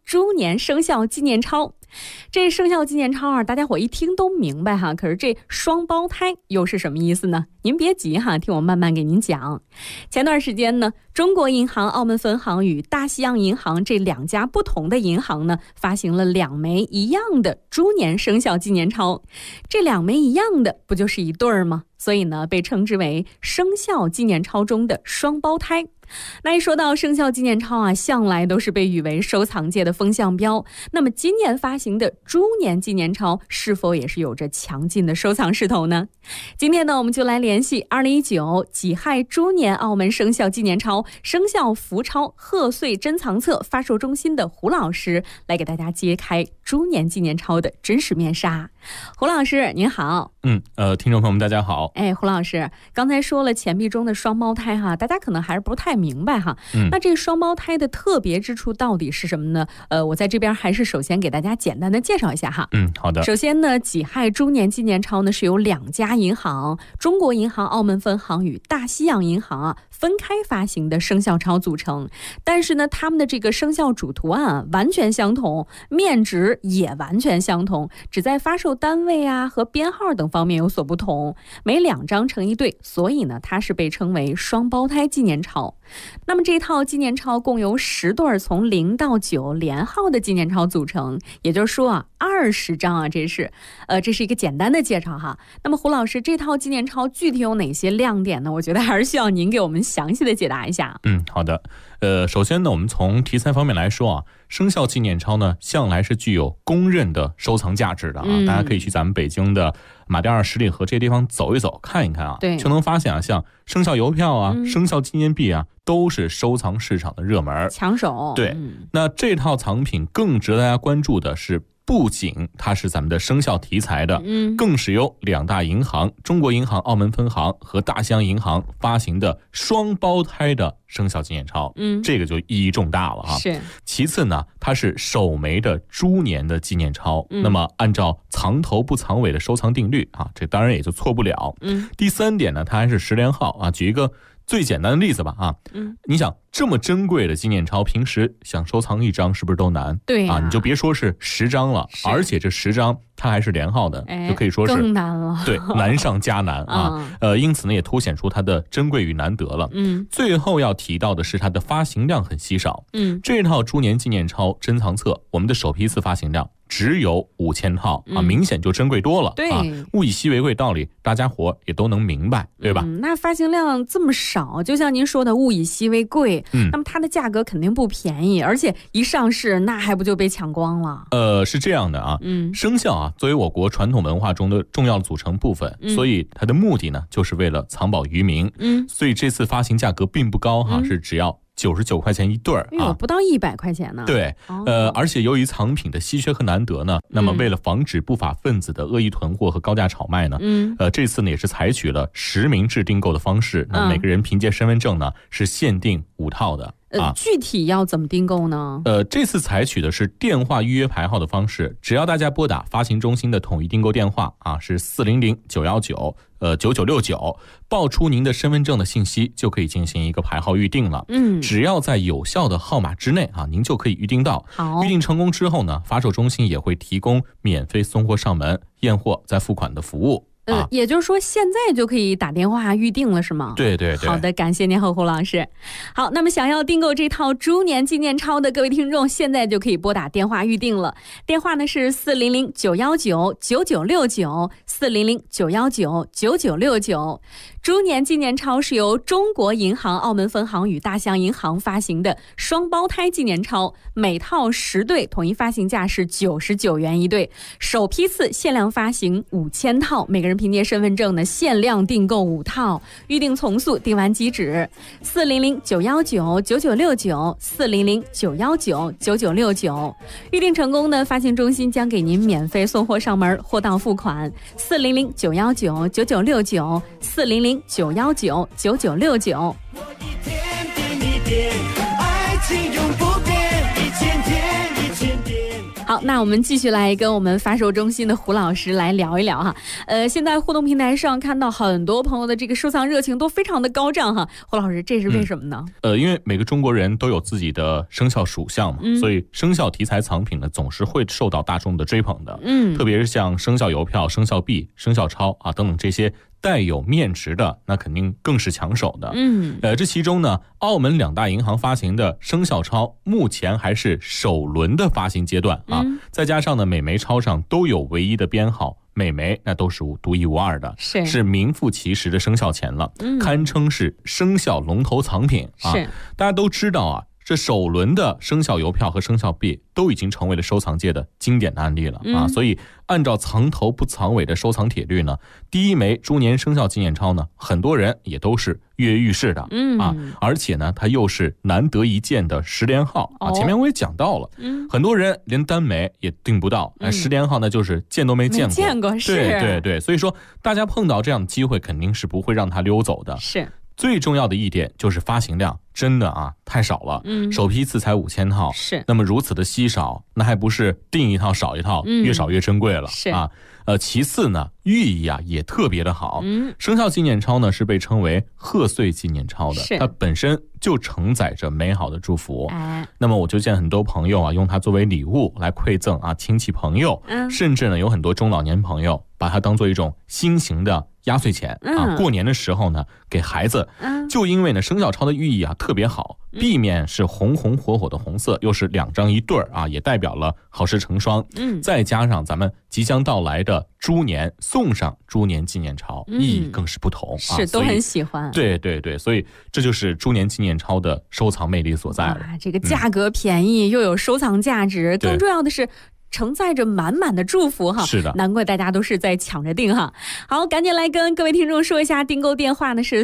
猪年生肖纪念钞。这生肖纪念钞啊，大家伙一听都明白哈。可是这双胞胎又是什么意思呢？您别急哈，听我慢慢给您讲。前段时间呢，中国银行澳门分行与大西洋银行这2家不同的银行呢，发行了2枚一样的猪年生肖纪念钞。这2枚一样的，不就是一对儿吗？所以呢，被称之为生肖纪念钞中的双胞胎。那一说到生肖纪念钞啊，向来都是被誉为收藏界的风向标。那么今年发行的猪年纪念钞是否也是有着强劲的收藏势头呢？今天呢，我们就来联系2019己亥猪年澳门生肖纪念钞生肖福钞贺岁珍藏册发售中心的胡老师，来给大家揭开猪年纪念钞的真实面纱。胡老师您好。 听众朋友们大家好。 胡老师刚才说了钱币中的双胞胎哈，大家可能还是不太明白哈。那这双胞胎的特别之处到底是什么呢？我在这边还是首先给大家简单的介绍一下哈。 好的。 首先呢，己亥猪年纪念钞呢是由2家银行，中国银行澳门分行与大西洋银行啊分开发行的生肖钞组成。但是呢，他们的这个生肖主图案完全相同，面值也完全相同，只在发售单位啊和编号等方面有所不同，每2张成一对，所以呢，它是被称为双胞胎纪念钞。那么这套纪念钞共由10对从0到9连号的纪念钞组成，也就是说啊，20张啊，这是一个简单的介绍哈。那么胡老师，这套纪念钞具体有哪些亮点呢？我觉得还是需要您给我们详细的解答一下。 好的。首先呢，我们从题材方面来说啊，生肖纪念钞呢，向来是具有公认的收藏价值的啊。大家可以去咱们北京的马甸二十里河这些地方走一走，看一看啊，就能发现啊，像生肖邮票啊、生肖纪念币啊，都是收藏市场的热门抢手。 对，那这套藏品更值得大家关注的是，不仅它是咱们的生肖题材的，更是由2大银行，中国银行澳门分行和大西洋银行发行的双胞胎的生肖纪念钞。这个就意义重大了啊。 是。 其次呢，它是首枚的猪年的纪念钞，那么按照藏头不藏尾的收藏定律啊，这当然也就错不了。第3点呢，它还是10连号啊。举一个最简单的例子吧啊，你想这么珍贵的纪念钞，平时想收藏1张是不是都难？ 对啊，你就别说是10张了，而且这10张它还是连号的，就可以说是更难了。 对，难上加难啊。因此呢，也凸显出它的珍贵与难得了。最后要提到的是它的发行量很稀少。这套猪年纪念钞珍藏册，我们的首批次发行量只有5000套啊，明显就珍贵多了。 对啊，物以稀为贵道理，大家伙也都能明白，对吧？ 那发行量这么少，就像您说的物以稀为贵，那么它的价格肯定不便宜，而且一上市那还不就被抢光了？ 是这样的啊，生肖啊作为我国传统文化中的重要组成部分，所以它的目的呢就是为了藏宝于民。所以这次发行价格并不高哈，是只要99块钱一对啊， 不到100块钱呢。 对，而且由于藏品的稀缺和难得呢，那么为了防止不法分子的恶意囤货和高价炒卖呢，这次呢也是采取了实名制订购的方式，那每个人凭借身份证呢是限定5套的。 具体要怎么订购呢？ 这次采取的是电话预约排号的方式，只要大家拨打发行中心的统一订购电话啊，是400-919-9969，报出您的身份证的信息，就可以进行一个排号预定了。只要在有效的号码之内啊，您就可以预定到。预定成功之后呢，发售中心也会提供免费送货上门、验货再付款的服务。 也就是说现在就可以打电话预定了是吗？ 对对对。 好的，感谢您胡老师。好，那么想要订购这套猪年纪念钞的各位听众，现在就可以拨打电话预定了。电话呢是400-919-9969，400-919-9969。猪年纪念钞是由中国银行澳门分行与大西洋银行发行的双胞胎纪念钞，每套10对，统一发行价是99元一对，首批次限量发行5000套，每个人凭借身份证呢限量订购5套，预定从速，订完即止。400-919-9969，400-919-9969，预定成功呢，发行中心将给您免费送货上门，货到付款。400-919-9969，400-919-9969。 好，那我们继续来跟我们发售中心的胡老师来聊一聊哈。现在互动平台上看到很多朋友的这个收藏热情都非常的高涨哈。胡老师，这是为什么呢？ 因为每个中国人都有自己的生肖属相嘛，所以生肖题材藏品呢总是会受到大众的追捧的。特别是像生肖邮票、生肖币、生肖钞啊等等这些带有面值的，那肯定更是抢手的。这其中呢，澳门2大银行发行的生肖钞目前还是首轮的发行阶段啊，再加上呢每枚钞上都有唯一的编号，每枚那都是独一无二的，是名副其实的生肖钱了，堪称是生肖龙头藏品啊。大家都知道啊，这首轮的生肖邮票和生肖币都已经成为了收藏界的经典的案例了啊，所以按照藏头不藏尾的收藏铁律呢，第一枚猪年生肖纪念钞呢，很多人也都是跃跃欲试的啊，而且呢，它又是难得一见的10连号啊。前面我也讲到了，很多人连单枚也订不到，10连号呢就是见都没见过，对，所以说大家碰到这样的机会，肯定是不会让它溜走的。最重要的一点就是发行量真的啊太少了，首批次才5000套，那么如此的稀少，那还不是订一套少一套，越少越珍贵了啊。其次呢，寓意啊也特别的好，生肖纪念钞呢是被称为贺岁纪念钞的，它本身就承载着美好的祝福。那么我就见很多朋友啊用它作为礼物来馈赠啊亲戚朋友，甚至呢有很多中老年朋友把它当做一种新型的压岁钱啊，过年的时候呢给孩子，就因为呢生肖钞的寓意啊特别好，币面是红红火火的红色，又是2张一对啊，也代表了好事成双。再加上咱们即将到来的猪年，送上猪年纪念钞，意义更是不同啊， 都很喜欢。 对，所以这就是猪年纪念钞的收藏魅力所在了。 这个价格便宜，又有收藏价值，更重要的是承载着满满的祝福哈， 是的， 难怪大家都是在抢着订哈。好，赶紧来跟各位听众说一下，订购电话呢是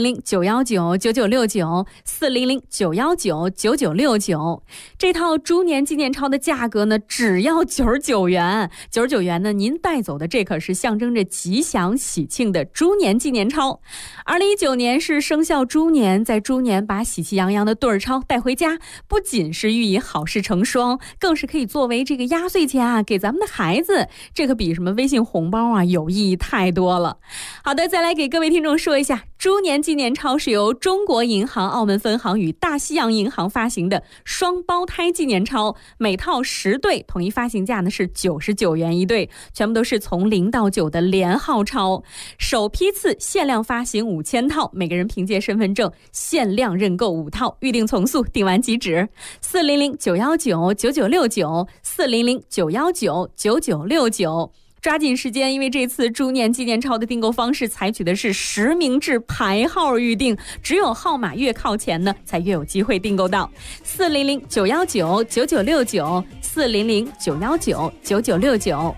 400-919-9969，400-919-9969。这套猪年纪念钞的价格呢，只要99元，99元呢，您带走的这可是象征着吉祥喜庆的猪年纪念钞。2019年是生肖猪年，在猪年把喜气洋洋的对儿钞带回家，不仅是寓意好事成双，更是可以作为这个压岁钱啊，给咱们的孩子，这可比什么微信红包啊有意义太多了。好的，再来给各位听众说一下，猪年纪念钞是由中国银行澳门分行与大西洋银行发行的双胞胎纪念钞，每套10对，统一发行价呢是99元一对，全部都是从0到9的连号钞，首批次限量发行5000套，每个人凭借身份证限量认购5套，预定从速，订完即止。400-919-9969，400-919-9969，抓紧时间，因为这次猪年纪念钞的订购方式采取的是实名制排号预订，只有号码越靠前呢，才越有机会订购到。400-919-9969，400-919-9969。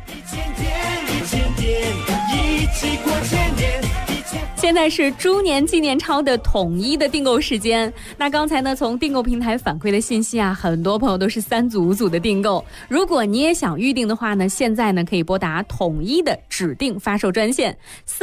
现在是猪年纪念钞的统一的订购时间。那刚才呢，从订购平台反馈的信息啊，很多朋友都是3组5组的订购。如果你也想预定的话呢，现在呢可以拨打统一的指定发售专线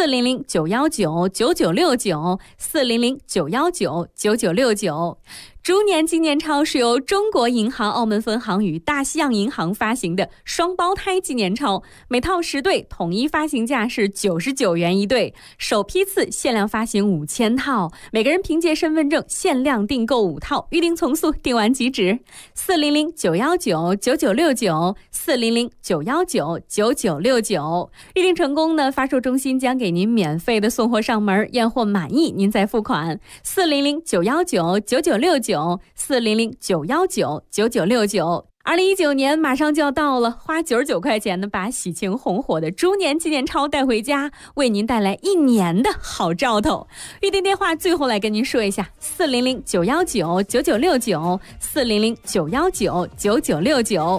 400-919-9969，400-919-9969。猪年纪念钞是由中国银行澳门分行与大西洋银行发行的双胞胎纪念钞，每套10对，统一发行价是99元一对，首批次限量发行5000套，每个人凭借身份证限量订购5套，预定从速，订完即止。400-919-9969，400-919-9969。预定成功呢，发售中心将给您免费的送货上门，验货满意您再付款。400-919-9969，400-919-9969。2019年马上就要到了，花99块钱呢，把喜庆红火的猪年纪念钞带回家，为您带来1年的好兆头。预订电话最后来跟您说一下：400-919-9969，400-919-9969。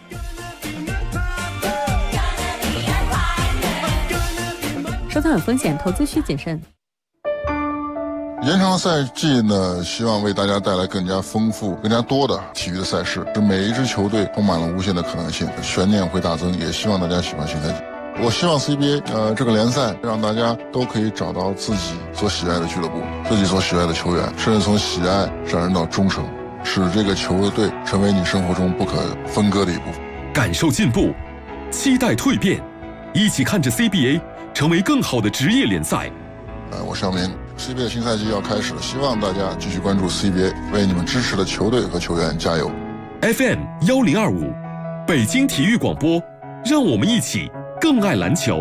收藏有风险，投资需谨慎。 延长赛季呢，希望为大家带来更加丰富、更加多的体育的赛事，使每一支球队充满了无限的可能性，悬念会大增。也希望大家喜欢新赛季。我希望 CBA 这个联赛让大家都可以找到自己所喜爱的俱乐部，自己所喜爱的球员，甚至从喜爱上升到忠诚，使这个球队成为你生活中不可分割的一部分。 感受进步，期待蜕变，一起看着 CBA 成为更好的职业联赛。 我是姚明 ，CBA 新赛季要开始了，希望大家继续关注 CBA， 为你们支持的球队和球员加油。 FM 1025，北京体育广播，让我们一起更爱篮球。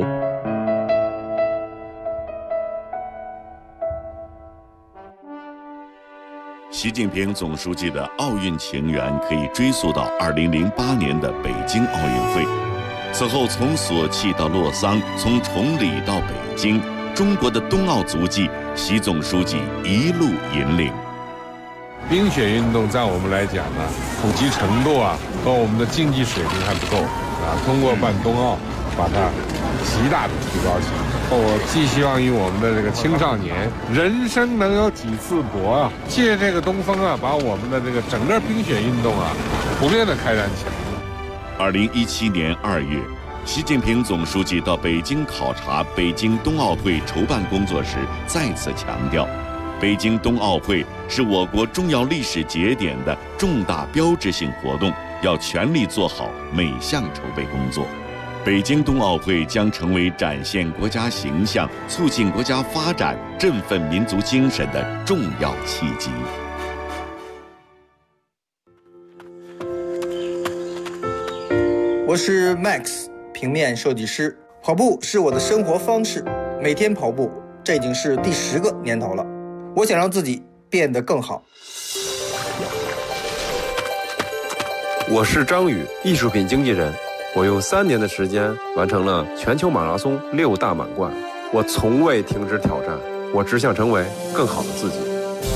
习近平总书记的奥运情缘可以追溯到2008年的北京奥运会。此后，从索契到洛桑，从崇礼到北京，中国的冬奥足迹，习总书记一路引领。 冰雪运动在我们来讲呢，普及程度啊和我们的竞技水平还不够啊。通过办冬奥，把它极大的提高起来。我寄希望于我们的这个青少年，人生能有几次搏啊！借这个东风啊，把我们的这个整个冰雪运动啊，普遍的开展起来。 2017年2月，习近平总书记到北京考察北京冬奥会筹办工作时，再次强调，北京冬奥会是我国重要历史节点的重大标志性活动，要全力做好每项筹备工作。北京冬奥会将成为展现国家形象、促进国家发展、振奋民族精神的重要契机。 我是 Max， 平面设计师。跑步是我的生活方式，每天跑步，这已经是第10个年头了。我想让自己变得更好。 我是张宇，艺术品经纪人。我用3年的时间完成了全球马拉松6大满贯，我从未停止挑战，我只想成为更好的自己。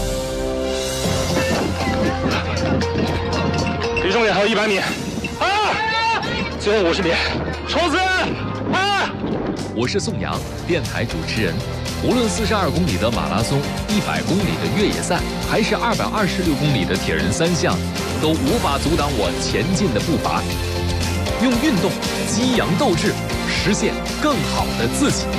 离终点还有100米，最后50米，冲刺！ 我是宋阳，电台主持人。无论42公里的马拉松、100公里的越野赛，还是226公里的铁人3项，都无法阻挡我前进的步伐。用运动激扬斗志，实现更好的自己。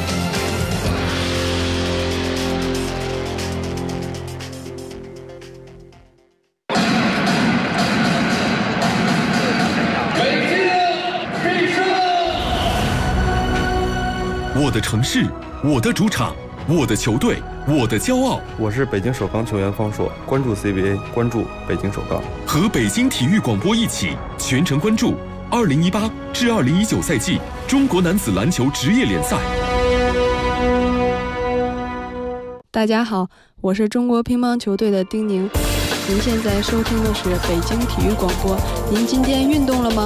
我的城市，我的主场，我的球队，我的骄傲。 我是北京首钢球员方硕，关注 CBA， 关注北京首钢， 和北京体育广播一起全程关注2018至2019赛季中国男子篮球职业联赛。 大家好，我是中国乒乓球队的丁宁。您现在收听的是北京体育广播。您今天运动了吗？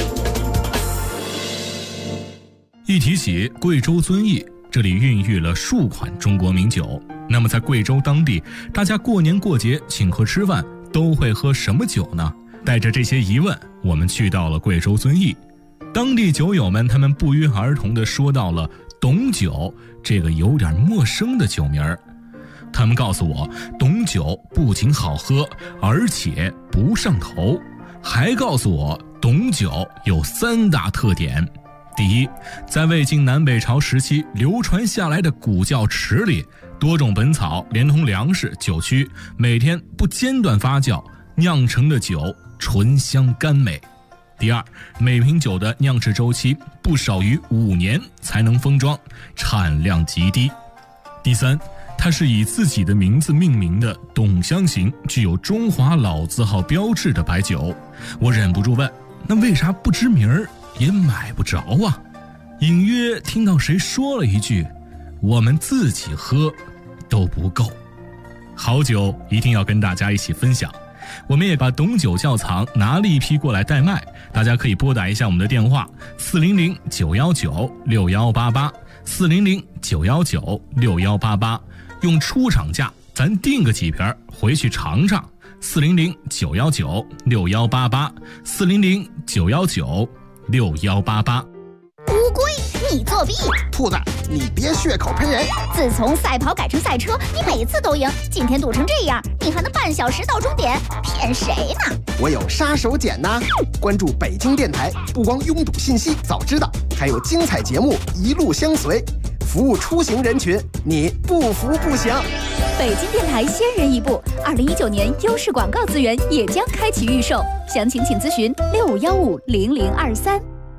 一提起贵州遵义，这里孕育了数款中国名酒。那么在贵州当地，大家过年过节请客吃饭都会喝什么酒呢？带着这些疑问，我们去到了贵州遵义。当地酒友们他们不约而同地说到了董酒这个有点陌生的酒名儿。他们告诉我，董酒不仅好喝，而且不上头，还告诉我董酒有3大特点。第一，在魏晋南北朝时期流传下来的古窖池里，多种本草连同粮食、酒曲，每天不间断发酵，酿成的酒醇香甘美。第二，每瓶酒的酿制周期不少于5年才能封装，产量极低。第三，它是以自己的名字命名的董香型，具有中华老字号标志的白酒。我忍不住问，那为啥不知名儿也买不着啊？隐约听到谁说了一句，我们自己喝都不够。好酒一定要跟大家一起分享。我们也把董酒窖藏拿了一批过来代卖，大家可以拨打一下我们的电话400-919-6188 400-919-6188，用出厂价咱订个几瓶回去尝尝。400-919-6188 400-919-6188。 乌龟，你作弊！ 兔子，你别血口喷人！ 自从赛跑改成赛车，你每次都赢，今天堵成这样，你还能半小时到终点，骗谁呢？ 我有杀手锏呐！关注北京电台，不光拥堵信息早知道，还有精彩节目一路相随，服务出行人群，你不服不行。 北京电台先人一步，2019年优势广告资源也将开启预售，详情请咨询65150023。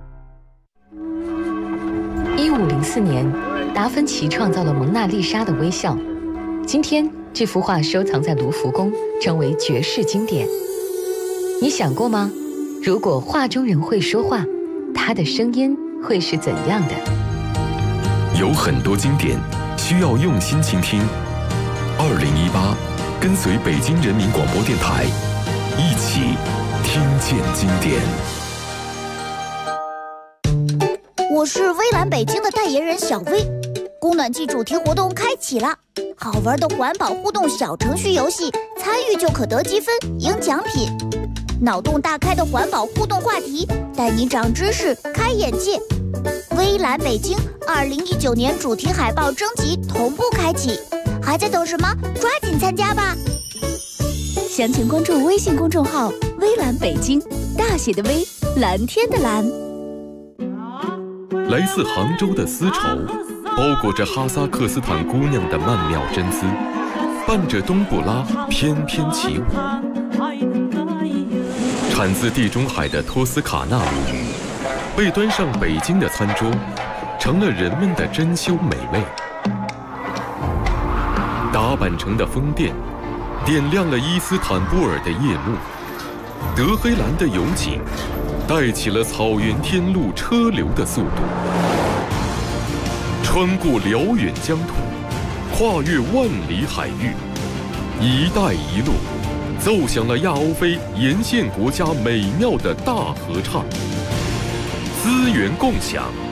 1504年，达芬奇创造了蒙娜丽莎的微笑。今天，这幅画收藏在卢浮宫，成为绝世经典。你想过吗？如果画中人会说话，他的声音会是怎样的？ 有很多经典需要用心倾听。2018，跟随北京人民广播电台，一起听见经典。 我是微蓝北京的代言人小薇。供暖季主题活动开启了，好玩的环保互动小程序游戏，参与就可得积分、赢奖品。脑洞大开的环保互动话题，带你长知识、开眼界。微蓝北京2019年主题海报征集同步开启，还在等什么？抓紧参加吧！ 详情关注微信公众号“微蓝北京”，大写的微，蓝天的蓝。 来自杭州的丝绸，包裹着哈萨克斯坦姑娘的曼妙真姿，伴着冬不拉翩翩起舞。产自地中海的托斯卡纳鲈鱼，被端上北京的餐桌，成了人们的珍馐美味。达坂城的风电，点亮了伊斯坦布尔的夜幕。德黑兰的油井，带起了草原天路车流的速度。穿过辽远疆土，跨越万里海域，一带一路奏响了亚欧非沿线国家美妙的大合唱。资源共享，